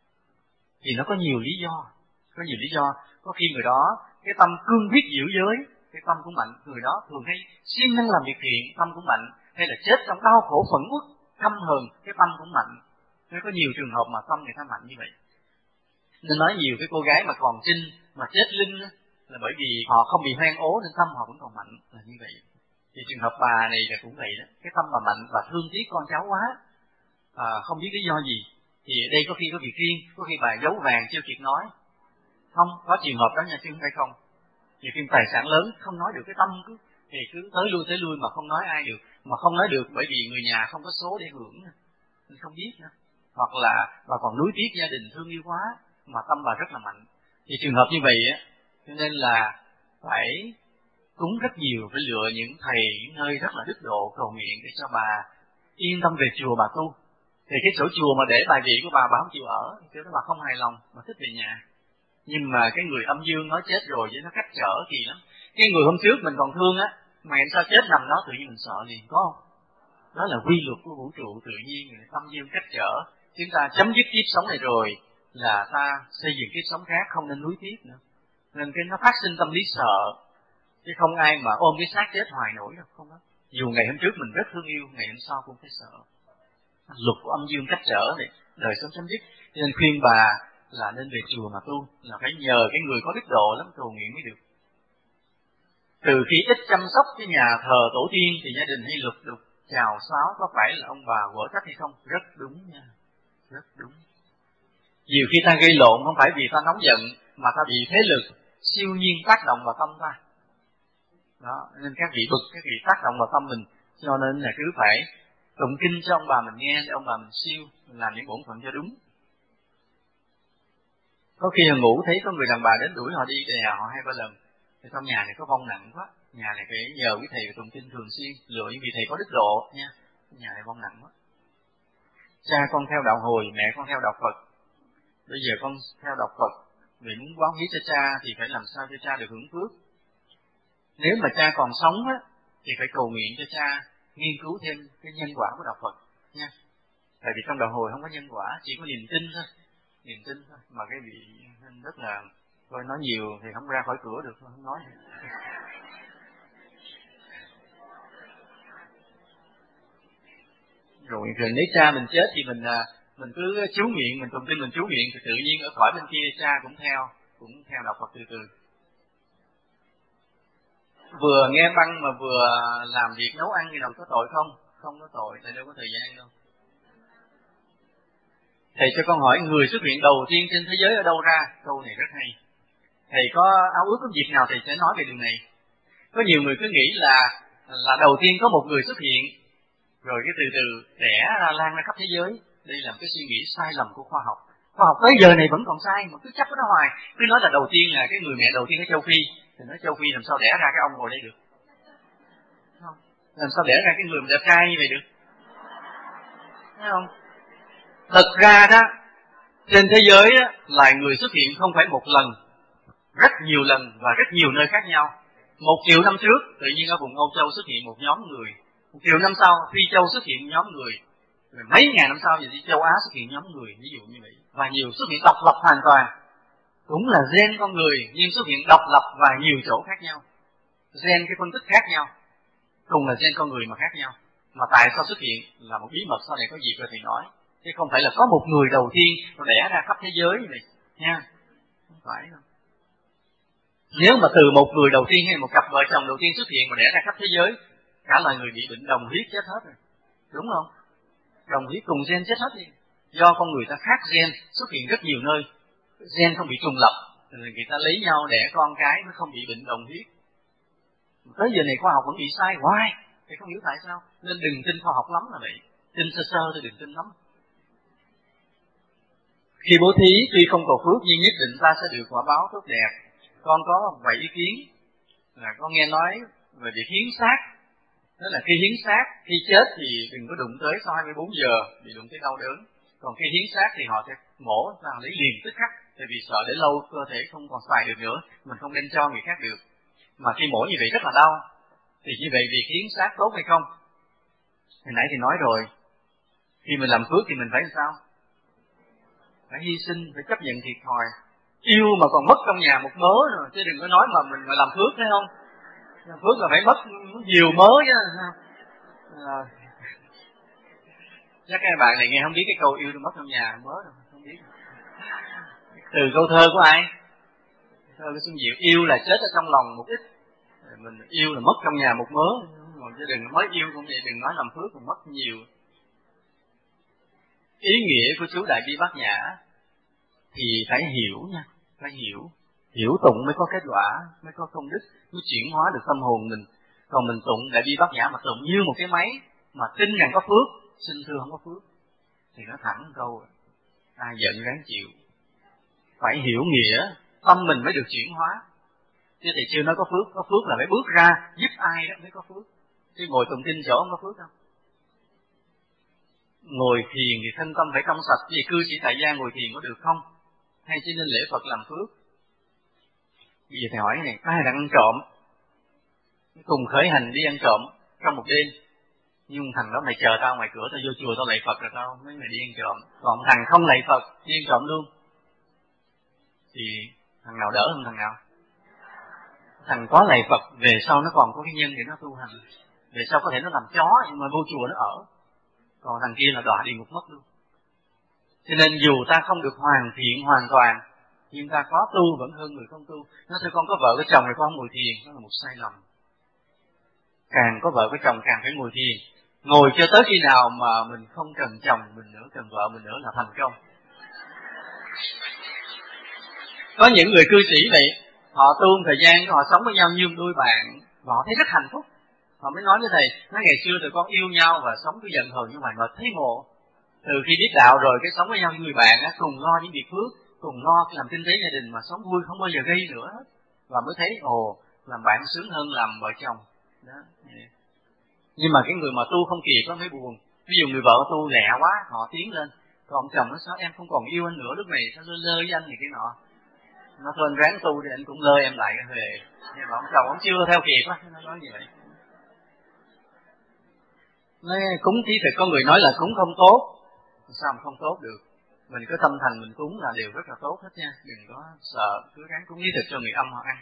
Thì nó có nhiều lý do. Có nhiều lý do. Có khi người đó cái tâm cương quyết giữ giới, cái tâm cũng mạnh. Người đó thường hay siêng năng làm việc thiện, tâm cũng mạnh. Hay là chết trong đau khổ phẫn uất, căm hờn, cái tâm cũng mạnh. Nên có nhiều trường hợp mà tâm người ta mạnh như vậy. Nên nói nhiều cái cô gái mà còn trinh, mà chết linh là bởi vì họ không bị hoen ố nên tâm họ vẫn còn mạnh, là như vậy. Thì trường hợp bà này là cũng vậy đó, cái tâm bà mạnh và thương tiếc con cháu quá, không biết lý do gì. Thì đây có khi có việc riêng, có khi bà giấu vàng chưa kịp nói. Không, có trường hợp đó nha chứ không phải không. Nhiều khi tài sản lớn không nói được cái tâm thì cứ tới lui mà không nói ai được. Mà không nói được bởi vì người nhà không có số để hưởng nên không biết nữa. Hoặc là bà còn nuối tiếc gia đình thương yêu quá mà tâm bà rất là mạnh. Thì trường hợp như vậy á, cho nên là phải cúng rất nhiều, phải lựa những thầy, những nơi rất là đức độ cầu nguyện để cho bà yên tâm về chùa bà tu. Thì cái chỗ chùa mà để bài vị của bà không chịu ở, cho nên bà không hài lòng, bà thích về nhà. Nhưng mà cái người âm dương nói chết rồi với nó cách trở kỳ lắm. Cái người hôm trước mình còn thương á, mà em sao chết nằm đó tự nhiên mình sợ liền, có không? Đó là quy luật của vũ trụ tự nhiên, âm dương cách trở. Chúng ta chấm dứt kiếp sống này rồi là ta xây dựng kiếp sống khác, không nên nuối tiếc nữa. Nên cái nó phát sinh tâm lý sợ, chứ không ai mà ôm cái xác chết hoài nổi đâu, không đó. Dù ngày hôm trước mình rất thương yêu, ngày hôm sau cũng phải sợ. Luật của âm dương cách trở này, đời sống chấm dứt. Nên khuyên bà là nên về chùa mà tu, là phải nhờ cái người có đức độ lắm cầu nguyện mới được. Từ khi ít chăm sóc cái nhà thờ tổ tiên thì gia đình hay lục đục chào xáo, có phải là ông bà vỡ trách hay không? Rất đúng nha, rất đúng. Nhiều khi ta gây lộn không phải vì ta nóng giận, mà ta bị thế lực siêu nhiên tác động vào tâm ta. Đó, nên các vị bực, các vị tác động vào tâm mình, cho nên là cứ phải tụng kinh cho ông bà mình nghe, để ông bà mình siêu, mình làm những bổn phận cho đúng. Có khi là ngủ thấy có người đàn bà đến đuổi họ đi đè họ 2-3 lần, thì trong nhà này có vong nặng quá, nhà này phải nhờ quý thầy tụng kinh thường xuyên, lựa những vị thầy có đức độ nha, nhà này vong nặng quá. Cha con theo đạo hồi, mẹ con theo đạo Phật, bây giờ con theo đạo Phật, vì muốn báo hiếu cho cha thì phải làm sao cho cha được hưởng phước. Nếu mà cha còn sống á, thì phải cầu nguyện cho cha nghiên cứu thêm cái nhân quả của đạo Phật nha. Tại vì trong đạo hồi không có nhân quả, chỉ có niềm tin thôi, niềm tin thôi. Mà cái vị rất là thôi nói nhiều thì không ra khỏi cửa được, không nói. Rồi nếu cha mình chết thì mình cứ chú nguyện, mình tụng kinh mình chú nguyện thì tự nhiên ở khỏi bên kia cha cũng theo đạo Phật từ từ. Vừa nghe băng mà vừa làm việc nấu ăn thì đâu có tội không? Không có tội, tại đâu có thời gian đâu. Thầy cho con hỏi người xuất hiện đầu tiên trên thế giới ở đâu ra? Câu này rất hay. Thầy có ao ước có dịp nào thầy sẽ nói về điều này. Có nhiều người cứ nghĩ là đầu tiên có một người xuất hiện, rồi cái từ từ đẻ ra lan ra khắp thế giới. Đây là một cái suy nghĩ sai lầm của khoa học. Khoa học tới giờ này vẫn còn sai, mà cứ chấp nó hoài. Cứ nói là đầu tiên là cái người mẹ đầu tiên ở châu Phi, thì nói châu Phi làm sao đẻ ra cái ông ngồi đây được? Không. Làm sao đẻ ra cái người đẹp trai như vậy được? Thấy không? Thật ra đó, trên thế giới đó, loài người xuất hiện không phải một lần, rất nhiều lần và rất nhiều nơi khác nhau. 1 triệu năm trước, tự nhiên ở vùng Âu Châu xuất hiện một nhóm người. 1 triệu năm sau, Phi Châu xuất hiện nhóm người. Rồi mấy ngàn năm sau thì châu Á xuất hiện nhóm người ví dụ như vậy, và nhiều xuất hiện độc lập hoàn toàn, cũng là gen con người nhưng xuất hiện độc lập và nhiều chỗ khác nhau, gen cái phân tích khác nhau, cùng là gen con người mà khác nhau. Mà tại sao xuất hiện là một bí mật, sau này có dịp rồi thì nói, chứ không phải là có một người đầu tiên nó đẻ ra khắp thế giới như vậy nha, không phải đâu. Nếu mà từ một người đầu tiên hay một cặp vợ chồng đầu tiên xuất hiện mà đẻ ra khắp thế giới, cả loài người bị bệnh đồng huyết chết hết rồi, đúng không? Đồng huyết cùng gen chết hết đi. Do con người ta khác gen, xuất hiện rất nhiều nơi, gen không bị trùng lập, rồi người ta lấy nhau đẻ con cái nó không bị bệnh đồng huyết. Tới giờ này khoa học vẫn bị sai hoài, thì không hiểu tại sao. Nên đừng tin khoa học lắm là vậy, tin sơ sơ thì đừng tin lắm. Khi bố thí tuy không cầu phước nhưng nhất định ta sẽ được quả báo tốt đẹp. Con có vài ý kiến là con nghe nói về việc hiến xác. Đó là khi hiến xác, khi chết thì đừng có đụng tới sau 24 giờ, bị đụng tới đau đớn. Còn khi hiến xác thì họ sẽ mổ ra lấy liền tức khắc, tại vì sợ để lâu cơ thể không còn xài được nữa, mình không nên cho người khác được. Mà khi mổ như vậy rất là đau, thì như vậy việc hiến xác tốt hay không? Hồi nãy thì nói rồi, khi mình làm phước thì mình phải làm sao? Phải hy sinh, phải chấp nhận thiệt thòi. Yêu mà còn mất trong nhà một mớ rồi, chứ đừng có nói mà mình mà làm phước, thấy không? Làm phước là phải mất nhiều mớ chứ. Chắc các bạn này nghe không biết cái câu yêu mất trong nhà mớ đâu, không biết. Từ câu thơ của ai? Thơ của Xuân Diệu, yêu là chết ở trong lòng một ít, mình yêu là mất trong nhà một mớ, chứ đừng mới yêu cũng vậy, đừng nói làm phước còn mất nhiều. Ý nghĩa của chú Đại Bi Bát Nhã thì phải hiểu nha, phải hiểu tụng mới có kết quả, mới có công đức, mới chuyển hóa được tâm hồn mình. Còn mình tụng Đại Bi Bát Nhã mà tụng như một cái máy mà tin rằng có phước, xin thưa không có phước, thì nó thẳng một câu, ai giận ráng chịu. Phải hiểu nghĩa, tâm mình mới được chuyển hóa. Chứ thầy chưa nói có phước là phải bước ra giúp ai đó mới có phước. Chứ ngồi tụng kinh chỗ không có phước đâu. Ngồi thiền thì thân tâm phải trong sạch, vì cư sĩ tại gia ngồi thiền có được không? Hay chỉ nên lễ Phật làm phước? Bây giờ thầy hỏi này, ai đang ăn trộm? Cùng khởi hành đi ăn trộm trong một đêm. Nhưng thằng đó mày chờ tao ngoài cửa, tao vô chùa tao lạy Phật rồi tao mới mày đi ăn trộm. Còn thằng không lạy Phật đi ăn trộm luôn, thì thằng nào đỡ hơn thằng nào? Thằng có lạy Phật về sau nó còn có cái nhân để nó tu hành, về sau có thể nó làm chó nhưng mà vô chùa nó ở. Còn thằng kia là đọa địa ngục mất luôn. Cho nên dù ta không được hoàn thiện hoàn toàn, nhưng ta có tu vẫn hơn người không tu. Nó thôi con có vợ có chồng rồi con không ngồi thiền, đó là một sai lầm. Càng có vợ có chồng càng phải ngồi thiền. Ngồi cho tới khi nào mà mình không cần chồng mình nữa, cần vợ mình nữa là thành công. Có những người cư sĩ vậy, họ tu một thời gian, họ sống với nhau như đôi bạn, và họ thấy rất hạnh phúc. Họ mới nói với thầy, nói ngày xưa tụi con yêu nhau và sống cứ giận hờn như vậy mà thấy ngộ. Từ khi biết đạo rồi, cái sống với nhau như người bạn, cùng lo những việc phước, cùng lo làm kinh tế gia đình mà sống vui, không bao giờ gây nữa hết. Và mới thấy, làm bạn sướng hơn làm vợ chồng. Đó. Nhưng mà cái người mà tu không kịp nó mới buồn. Ví dụ người vợ tu lẹ quá, họ tiến lên. Còn ông chồng nó sao em không còn yêu anh nữa, lúc này sao lơ với anh này cái nọ. Nó thôi anh ráng tu thì anh cũng lơ em lại về. Nhưng mà ông chồng ông chưa theo kịp á, nó nói như vậy. Nói cúng thí thực có người nói là cúng không tốt. Sao mà không tốt được? Mình có tâm thành mình cúng là điều rất là tốt hết nha. Đừng có sợ, cứ ráng cúng thí thực cho người âm họ ăn.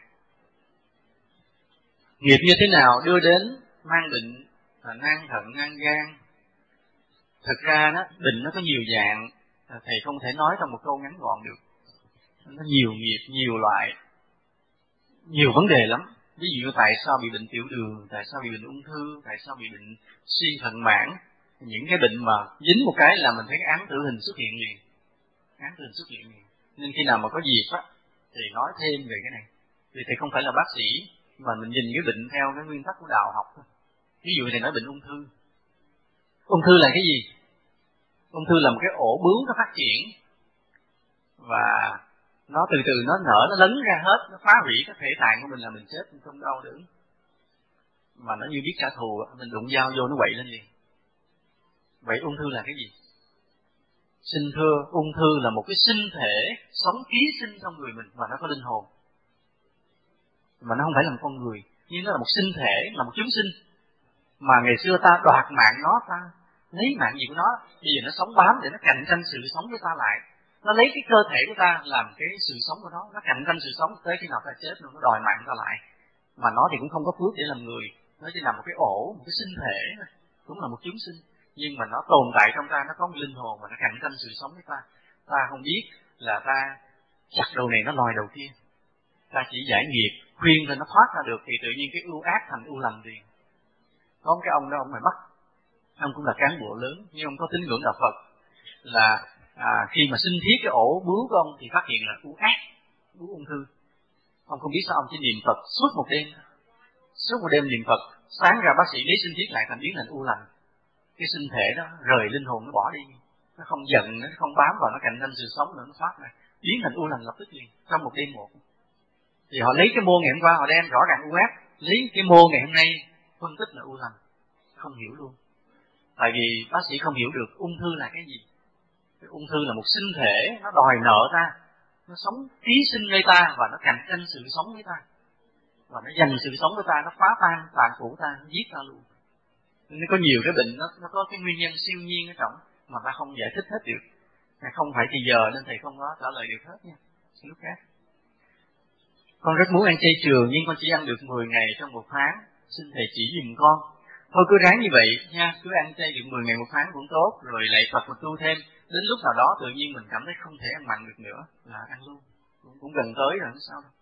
Nghiệp như thế nào đưa đến mang bệnh là nan thận, nan gan. Thực ra đó, bệnh nó có nhiều dạng, thầy không thể nói trong một câu ngắn gọn được. Nó nhiều nghiệp, nhiều loại, nhiều vấn đề lắm. Ví dụ tại sao bị bệnh tiểu đường, tại sao bị bệnh ung thư, tại sao bị bệnh suy thận mãn. Những cái bệnh mà dính một cái là mình thấy cái án tử hình xuất hiện liền. Án tử hình xuất hiện liền. Nên khi nào mà có dịp á, thì nói thêm về cái này. Vì thầy không phải là bác sĩ, mà mình nhìn cái bệnh theo cái nguyên tắc của đạo học thôi. Ví dụ thầy nói bệnh ung thư. Ung thư là cái gì? Ung thư là một cái ổ bướu nó phát triển. Và nó từ từ nó nở, nó lấn ra hết, nó phá hủy cái thể tạng của mình là mình chết, mình không đau đớn. Mà nó như biết trả thù, mình đụng dao vô nó quậy lên liền. Vậy ung thư là cái gì? Xin thưa, ung thư là một cái sinh thể sống ký sinh trong người mình và nó có linh hồn. Mà nó không phải là một con người, nhưng nó là một sinh thể, là một chúng sinh. Mà ngày xưa ta đoạt mạng nó, lấy mạng gì của nó, bây giờ nó sống bám để nó cạnh tranh sự sống với ta lại. Nó lấy cái cơ thể của ta làm cái sự sống của nó cạnh tranh sự sống tới khi nào ta chết rồi nó đòi mạng ta lại. Mà nó thì cũng không có phước để làm người, nó chỉ là một cái ổ, một cái sinh thể thôi, cũng là một chúng sinh, nhưng mà nó tồn tại trong ta, nó có một linh hồn và nó cạnh tranh sự sống với ta. Ta không biết là ta chặt đầu này nó lòi đầu kia, ta chỉ giải nghiệp khuyên cho nó thoát ra được, thì tự nhiên cái ưu ác thành ưu lành liền. Có một cái ông đó, ông này bắt, ông cũng là cán bộ lớn nhưng ông có tín ngưỡng đạo Phật, là khi mà sinh thiết cái ổ bướu của ông thì phát hiện là ưu ác, bướu ung thư. Ông không biết sao ông chỉ niệm Phật suốt một đêm niệm Phật, sáng ra bác sĩ lấy sinh thiết lại thành biến thành u lành. Cái sinh thể đó rời linh hồn nó bỏ đi, nó không giận, nó không bám vào, nó cạnh tranh sự sống nữa, nó thoát ra biến thành u lành lập tức liền trong một đêm một. Thì họ lấy cái mô ngày hôm qua họ đem rõ ràng u ác, lấy cái mô ngày hôm nay phân tích là u lành, không hiểu luôn. Tại vì bác sĩ không hiểu được ung thư là cái gì. Cái ung thư là một sinh thể, nó đòi nợ ta, nó sống ký sinh với ta và nó cạnh tranh sự sống với ta, và nó giành sự sống với ta, nó phá tan tàn phủ ta, nó giết ta luôn. Nên có nhiều cái bệnh nó có cái nguyên nhân siêu nhiên ở trong mà ta không giải thích hết được. Không phải thì giờ nên thầy không có trả lời được hết nha. Lúc khác. Con rất muốn ăn chay trường nhưng con chỉ ăn được 10 ngày trong một tháng. Xin thầy chỉ giùm con. Thôi cứ ráng như vậy nha, cứ ăn chay được 10 ngày một tháng cũng tốt, rồi lại Phật mà tu thêm. Đến lúc nào đó tự nhiên mình cảm thấy không thể ăn mặn được nữa là ăn luôn. Cũng gần tới rồi, sao đâu.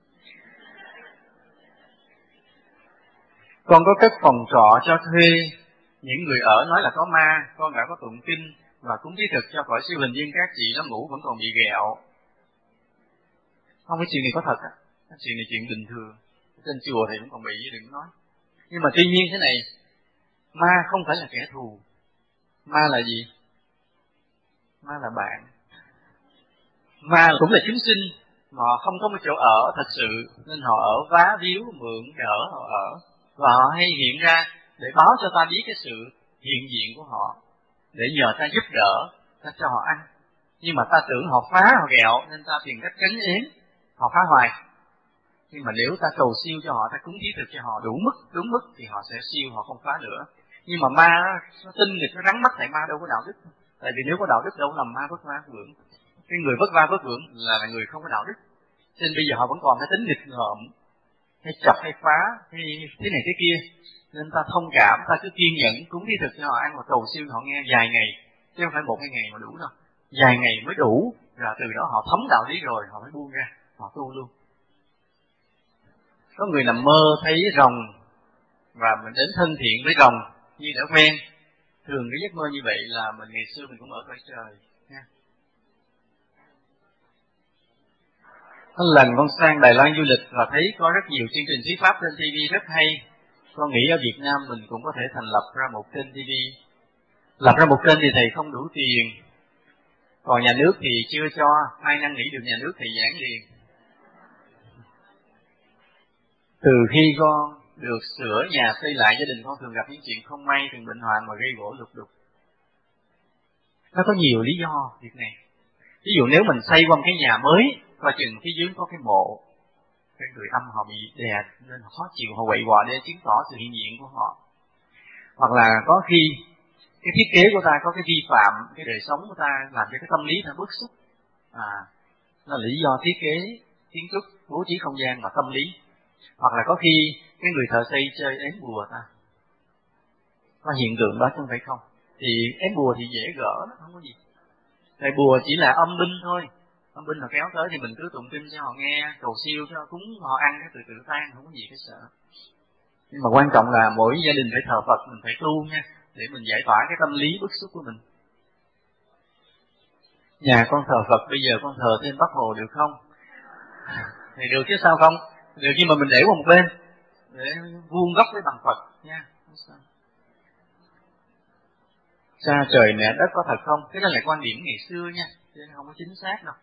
Con có cất phòng trọ cho thuê, những người ở nói là có ma, con đã có tụng kinh và cúng thí thực cho khỏi siêu hình, nhưng các chị nó ngủ vẫn còn bị ghẹo. Không, cái chuyện này có thật á, cái chuyện này chuyện bình thường. Trên chùa thì cũng còn bị, đừng nói. Nhưng mà tuy nhiên thế này, ma không phải là kẻ thù. Ma là gì? Ma là bạn. Ma cũng là chúng sinh, mà không có một chỗ ở thật sự, nên họ ở vá víu, mượn đỡ họ ở. Và họ hay hiện ra để báo cho ta biết cái sự hiện diện của họ, để nhờ ta giúp đỡ, ta cho họ ăn. Nhưng mà ta tưởng họ phá, họ ghẹo, nên ta tìm cách tránh yếm, họ phá hoài. Nhưng mà nếu ta cầu siêu cho họ, ta cúng thí thực cho họ đúng mức thì họ sẽ siêu, họ không phá nữa. Nhưng mà ma nó tin thì nó rắn mắt, tại ma đâu có đạo đức. Tại vì nếu có đạo đức đâu làm ma vất vả vưởng. Cái người vất vả vất vưởng là người không có đạo đức. Nên bây giờ họ vẫn còn cái tính nghịch ngợm, hay chọc hay phá, hay thế này thế kia. Nên ta thông cảm, ta cứ kiên nhẫn cúng thí thực cho họ ăn và cầu siêu họ nghe vài ngày, chứ không phải 1-2 ngày mà đủ đâu. Vài ngày mới đủ, rồi từ đó họ thấm đạo lý rồi họ mới buông ra, họ tu luôn. Có người nằm mơ thấy rồng và mình đến thân thiện với rồng như đã quen. Thường cái giấc mơ như vậy là mình ngày xưa mình cũng ở cõi trời nha. Có lần con sang Đài Loan du lịch và thấy có rất nhiều chương trình thuyết pháp trên TV rất hay. Con nghĩ ở Việt Nam mình cũng có thể thành lập ra một kênh TV. Lập ra một kênh thì thầy không đủ tiền, còn nhà nước thì chưa cho, ai năn nỉ được nhà nước thì giảng liền. Từ khi con được sửa nhà xây lại, gia đình con thường gặp những chuyện không may, thường bệnh hoạn mà gây gổ lục đục. Nó có nhiều lý do việc này. Ví dụ nếu mình xây qua một cái nhà mới, coi chừng phía dưới có cái mộ, cái người âm họ bị đè nên họ khó chịu, họ quậy quọ để chứng tỏ sự hiện diện của họ. Hoặc là có khi cái thiết kế của ta có cái vi phạm cái đời sống của ta, làm cho cái tâm lý ta bức xúc. Nó là lý do thiết kế kiến trúc, bố trí không gian và tâm lý. Hoặc là có khi cái người thợ xây chơi ém bùa ta, có hiện tượng đó chứ không phải không. Thì ém bùa thì dễ gỡ, nó không có gì. Tại bùa chỉ là âm binh thôi, âm binh họ kéo tới thì mình cứ tụng kinh cho họ nghe, cầu siêu cho cúng họ ăn, cái từ tan, không có gì phải sợ. Nhưng mà quan trọng là mỗi gia đình phải thờ Phật, mình phải tu nha, để mình giải tỏa cái tâm lý bức xúc của mình. Nhà con thờ Phật, bây giờ con thờ thêm Bác Hồ được không? Thì được chứ sao không? Được, nhưng mà mình để qua một bên để vuông góc với bằng Phật nha. Cha trời mẹ đất có thật không? Cái đó là quan điểm ngày xưa nha, chứ không có chính xác đâu.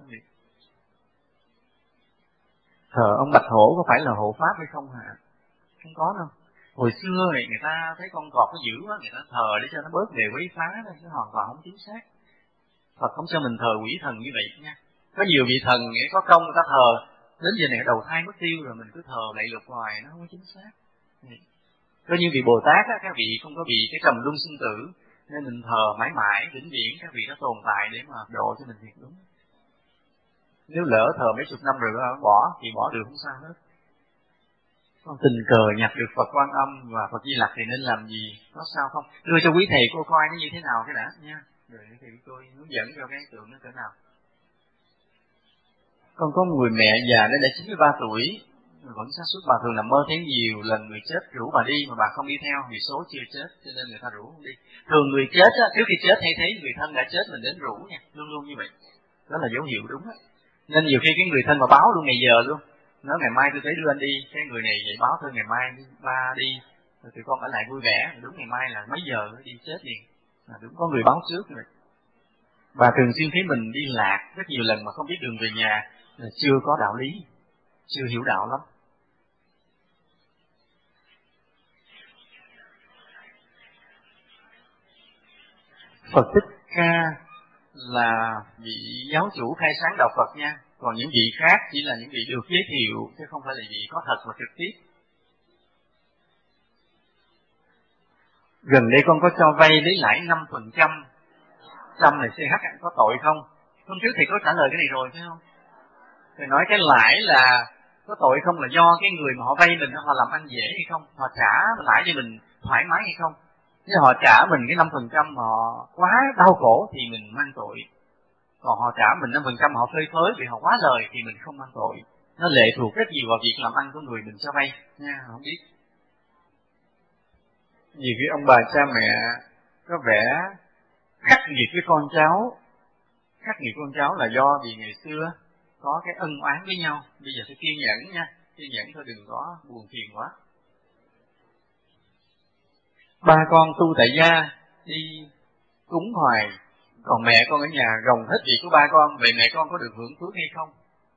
Thờ ông Bạch Hổ có phải là hộ pháp hay không hả? Không có đâu. Hồi xưa thì người ta thấy con cọp nó dữ quá, người ta thờ để cho nó bớt về quấy phá thôi, chứ hoàn toàn không chính xác. Phật không cho mình thờ quỷ thần như vậy nha. Có nhiều vị thần nghĩa có công người ta thờ, đến giờ này đầu thai mất tiêu rồi mình cứ thờ lạy lục hoài, nó không có chính xác. Có những vị Bồ Tát á, các vị không có bị cái trầm luân sinh tử, Nên mình thờ mãi mãi vĩnh viễn các vị đó tồn tại để mà độ cho mình thiệt đúng. Nếu lỡ thờ mấy chục năm rồi bỏ thì bỏ được không sao hết. Con tình cờ nhặt được Phật Quan Âm và Phật Di Lặc thì nên làm gì, có sao không? Đưa cho quý thầy cô coi nó như thế nào cái đã nha, rồi thì tôi hướng dẫn cho cái tượng nó cỡ nào. Con có người mẹ già đến đã 93 tuổi vẫn sáng suốt, bà thường nằm mơ thấy nhiều lần người chết rủ bà đi mà bà không đi theo vì số chưa chết cho nên người ta rủ không đi. Thường người chết á, trước khi chết hay thấy người thân đã chết mình đến rủ nha, luôn luôn như vậy. Đó là dấu hiệu đúng á. Nên nhiều khi cái người thân mà báo luôn ngày giờ luôn, nói ngày mai tôi tới đưa anh đi, cái người này vậy báo thôi ngày mai ba đi, rồi tụi con ở lại vui vẻ, đúng ngày mai là mấy giờ đi chết liền, đúng có người báo trước rồi. Và thường xuyên thấy mình đi lạc rất nhiều lần mà không biết đường về nhà là chưa có đạo lý, chưa hiểu đạo lắm. Phật Thích Ca là vị giáo chủ khai sáng đạo Phật nha, còn những vị khác chỉ là những vị được giới thiệu chứ không phải là vị có thật và trực tiếp. Gần đây con có cho vay lấy lãi 5%, trăm này CH có tội không? Hôm trước thầy có trả lời cái này rồi phải không? Thầy nói cái lãi là có tội không là do cái người mà họ vay mình họ làm ăn dễ hay không, họ trả lãi cho mình thoải mái hay không. Nếu họ trả mình cái 5% mà họ quá đau khổ thì mình mang tội. Còn họ trả mình 5% họ phơi phới vì họ quá lời thì mình không mang tội. Nó lệ thuộc rất nhiều vào việc làm ăn của người mình cho vay nha, không biết. Nhiều khi ông bà cha mẹ có vẻ khắc nghiệt với con cháu. Khắc nghiệt con cháu là do vì ngày xưa có cái ân oán với nhau. Bây giờ phải kiên nhẫn nha, kiên nhẫn thôi đừng có buồn phiền quá. Ba con tu tại gia đi cúng hoài, còn mẹ con ở nhà gồng hết việc của ba con, vậy mẹ con có được hưởng phước hay không?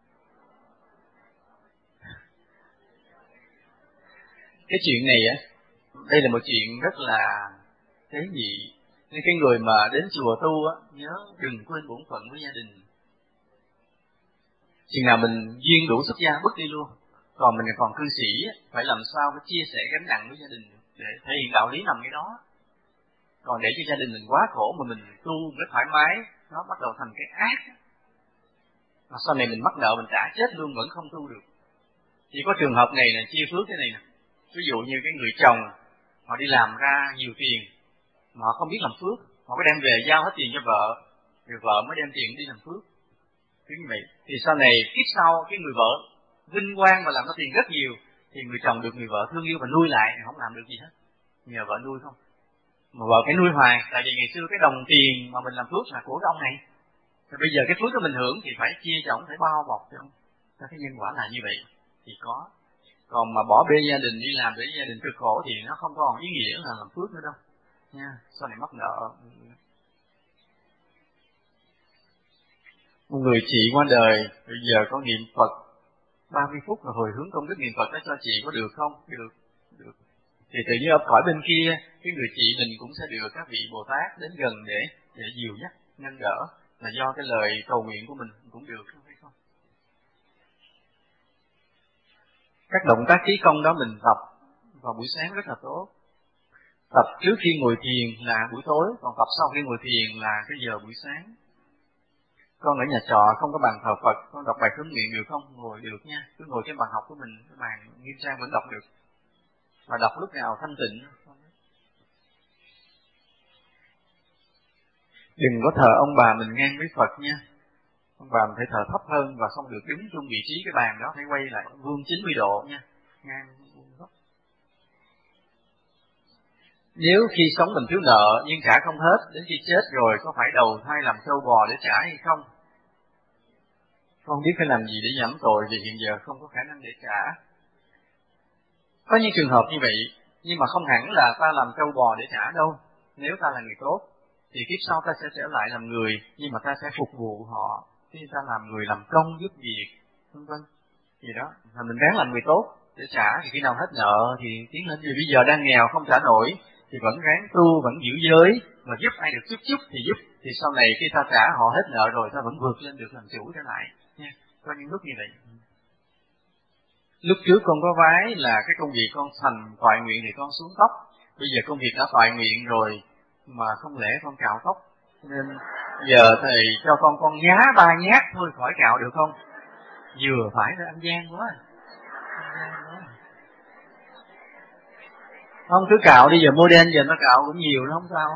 Cái chuyện này á, đây là một chuyện rất là tế nhị. Nên cái người mà đến chùa tu á, nhớ đừng quên bổn phận với gia đình. Chừng nào mình duyên đủ xuất gia bước đi luôn. Còn mình còn cư sĩ á, phải làm sao phải chia sẻ gánh nặng với gia đình để thể hiện đạo lý nằm cái đó. Còn để cho gia đình mình quá khổ mà mình tu mới thoải mái, nó bắt đầu thành cái ác. Mà sau này mình mắc nợ mình trả chết luôn vẫn không tu được. Chỉ có trường hợp này là chia phước thế này nè. Ví dụ như cái người chồng họ đi làm ra nhiều tiền mà họ không biết làm phước, họ có đem về giao hết tiền cho vợ, rồi vợ mới đem tiền đi làm phước. Cứ như vậy thì sau này kiếp sau cái người vợ vinh quang và làm ra tiền rất nhiều thì người chồng được người vợ thương yêu và nuôi lại, không làm được gì hết, nhờ vợ nuôi không. Mà vợ phải nuôi hoài, tại vì ngày xưa cái đồng tiền mà mình làm phước là của cái ông này, rồi bây giờ cái phước đó mình hưởng thì phải chia cho ông, phải bao bọc cho ông. Cái nhân quả là như vậy thì có. Còn mà bỏ bê gia đình đi làm để gia đình cực khổ thì nó không còn ý nghĩa là làm phước nữa đâu nha, sau này mắc nợ. Một người chị qua đời, bây giờ có niệm Phật 30 phút rồi hồi hướng công đức niệm Phật đó cho chị có được không? Được. Thì tự nhiên ở khỏi bên kia, cái người chị mình cũng sẽ được các vị Bồ Tát đến gần để dìu dắt, nâng đỡ, là do cái lời cầu nguyện của mình cũng được, phải không? Các động tác khí công đó mình tập vào buổi sáng rất là tốt. Tập trước khi ngồi thiền là buổi tối, còn tập sau khi ngồi thiền là cái giờ buổi sáng. Con ở nhà trọ không có bàn thờ Phật, con đọc bài khấn nguyện được không? Ngồi được nha, cứ ngồi trên bàn học của mình, cái bàn nghiêm trang vẫn đọc được. Và đọc lúc nào thanh tịnh. Đừng có thờ ông bà mình ngang với Phật nha. Ông bà mình phải thờ thấp hơn và không được đứng chung vị trí cái bàn đó, phải quay lại vuông 90 độ nha, ngang vuông góc. Nếu khi sống mình thiếu nợ nhưng trả không hết, đến khi chết rồi có phải đầu thai làm trâu bò để trả hay không? Con biết phải làm gì để giảm tội vì hiện giờ không có khả năng để trả. Có những trường hợp như vậy, nhưng mà không hẳn là ta làm trâu bò để trả đâu. Nếu ta là người tốt, thì kiếp sau ta sẽ trở lại làm người, nhưng mà ta sẽ phục vụ họ. Khi ta làm người làm công giúp việc, vân vân, gì đó. Mà mình ráng làm người tốt để trả, thì khi nào hết nợ thì tiến lên. Vì bây giờ đang nghèo không trả nổi, thì vẫn ráng tu, vẫn giữ giới, mà giúp ai được chút chút thì giúp. Thì sau này khi ta trả họ hết nợ rồi, ta vẫn vượt lên được làm chủ trở lại. Nha. Có những lúc như vậy. Lúc trước con có vái là cái công việc con thành toại nguyện thì con xuống tóc. Bây giờ công việc đã toại nguyện rồi, mà không lẽ con cạo tóc. Nên giờ thầy cho con nhá 3 nhát thôi khỏi cạo được không? Vừa phải rồi, ăn gian quá. Không, cứ cạo đi, giờ model giờ nó cạo cũng nhiều, nó không sao.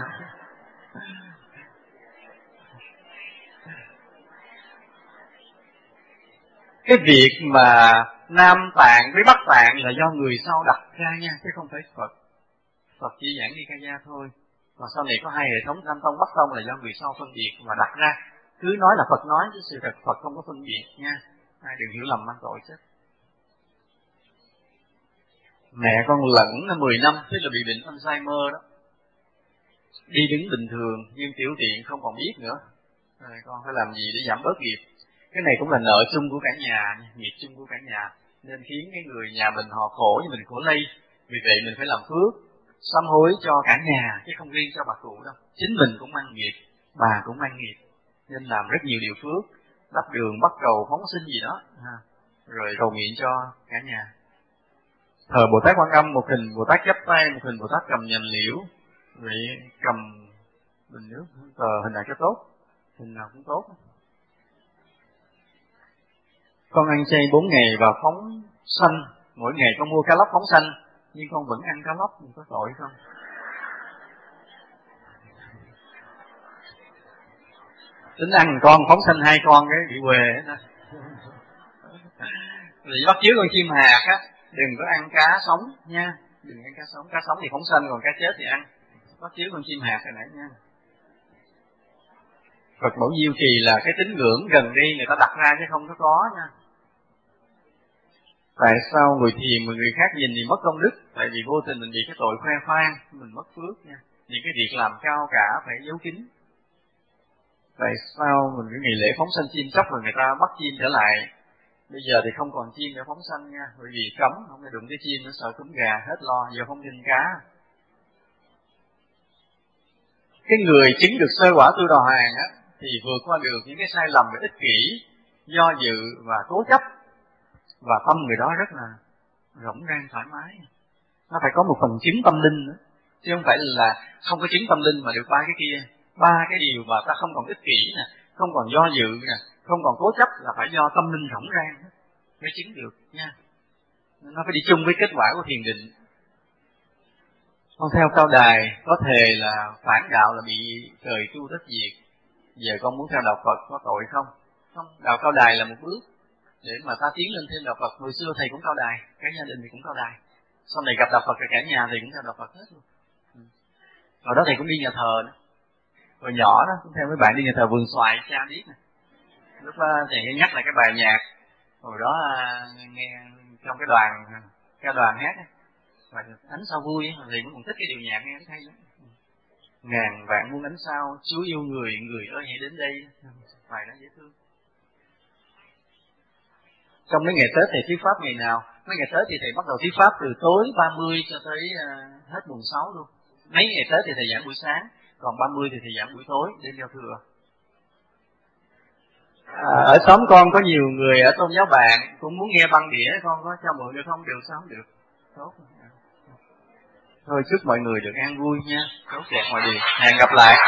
Cái việc mà Nam Tạng với Bắc Tạng là do người sau đặt ra nha, chứ không phải Phật. Phật chỉ giảng Nikaya thôi. Và sau này có 2 hệ thống Nam Tông, Bắc Tông là do người sau phân biệt và đặt ra. Cứ nói là Phật nói, chứ sự thật Phật không có phân biệt nha. Ai đừng hiểu lầm mang tội chứ. Mẹ con lẫn 10 năm, tức là bị bệnh Alzheimer đó. Đi đứng bình thường, nhưng tiểu tiện không còn biết nữa. Rồi con phải làm gì để giảm bớt nghiệp? Cái này cũng là nợ chung của cả nhà, nghiệp chung của cả nhà. Nên khiến cái người nhà mình họ khổ như mình khổ lây. Vì vậy mình phải làm phước, sám hối cho cả nhà, chứ không riêng cho bà cụ đâu. Chính mình cũng mang nghiệp, bà cũng mang nghiệp. Nên làm rất nhiều điều phước, đắp đường, bắt cầu, phóng sinh gì đó. Rồi cầu nguyện cho cả nhà. Thờ Bồ Tát Quan Âm, một hình Bồ Tát chắp tay, một hình Bồ Tát cầm nhành liễu. Vậy cầm bình nước, thờ hình nào cho tốt, hình nào cũng tốt. Con ăn chay 4 ngày và phóng sanh, mỗi ngày con mua cá lóc phóng sanh, nhưng con vẫn ăn cá lóc, mình có tội không? Tính ăn con phóng sanh 2 con cái bị quề đó. Vì bắt chước con chim hạc á, đừng có ăn cá sống nha, đừng ăn cá sống thì phóng sanh, còn cá chết thì ăn. Bắt chước con chim hạc rồi nãy nha. Phật Mẫu Diêu Trì là cái tín ngưỡng gần đây người ta đặt ra chứ không có nha. Tại sao người thiền mà người khác nhìn thì mất công đức? Tại vì vô tình mình bị cái tội khoe khoang, mình mất phước nha. Những cái việc làm cao cả phải giấu kín. Tại sao mình cái ngày lễ phóng sanh chim chóc rồi người ta bắt chim trở lại? Bây giờ thì không còn chim để phóng sanh nha, bởi vì cấm, không thể đụng cái chim, nó sợ cúm gà, hết lo, giờ không tin cá. Cái người chứng được sơ quả Tu Đà Hoàng á, thì vượt qua được những cái sai lầm về ích kỷ, do dự và cố chấp, và tâm người đó rất là rỗng rang thoải mái. Nó phải có một phần chứng tâm linh nữa, chứ không phải là không có chứng tâm linh mà được 3 cái kia. 3 cái điều mà ta không còn ích kỷ nè, không còn do dự nè, không còn cố chấp là phải do tâm linh rỗng rang mới chứng được nha. Nó phải đi chung với kết quả của thiền định. Con theo Cao Đài có thể là phản đạo là bị trời chu đất diệt. Giờ con muốn theo đạo Phật có tội không? Không, đạo Cao Đài là một bước để mà ta tiến lên thêm đạo Phật. Hồi xưa thầy cũng Cao Đài, cả gia đình thì cũng Cao Đài. Sau này gặp đạo Phật cả nhà thì cũng theo đạo Phật hết luôn. Hồi đó thầy cũng đi nhà thờ nữa. Hồi nhỏ đó cũng theo mấy bạn đi nhà thờ Vườn Xoài, cha biết nè. Lúc đó thầy nhắc lại cái bài nhạc hồi đó nghe trong cái đoàn ca đoàn hát ấy. Và ánh sao vui ấy, thì cũng còn thích cái điều nhạc nghe thấy lắm. Ngàn vạn muôn ánh sao, Chúa yêu người, người ơi hãy đến đây. Bài đó dễ thương. Trong mấy ngày Tết thầy thuyết pháp ngày nào? Mấy ngày Tết thì thầy bắt đầu thuyết pháp từ tối 30 cho tới hết mùng 6 luôn. Mấy ngày Tết thì thầy giảng buổi sáng, còn 30 thì thầy giảng buổi tối đêm giao thừa. Ở xóm con có nhiều người ở tôn giáo bạn cũng muốn nghe băng đĩa, con có cho mượn được không? Được sao không được? Tốt. Thôi chúc mọi người được an vui nha, tốt đẹp mọi điều. Hẹn gặp lại.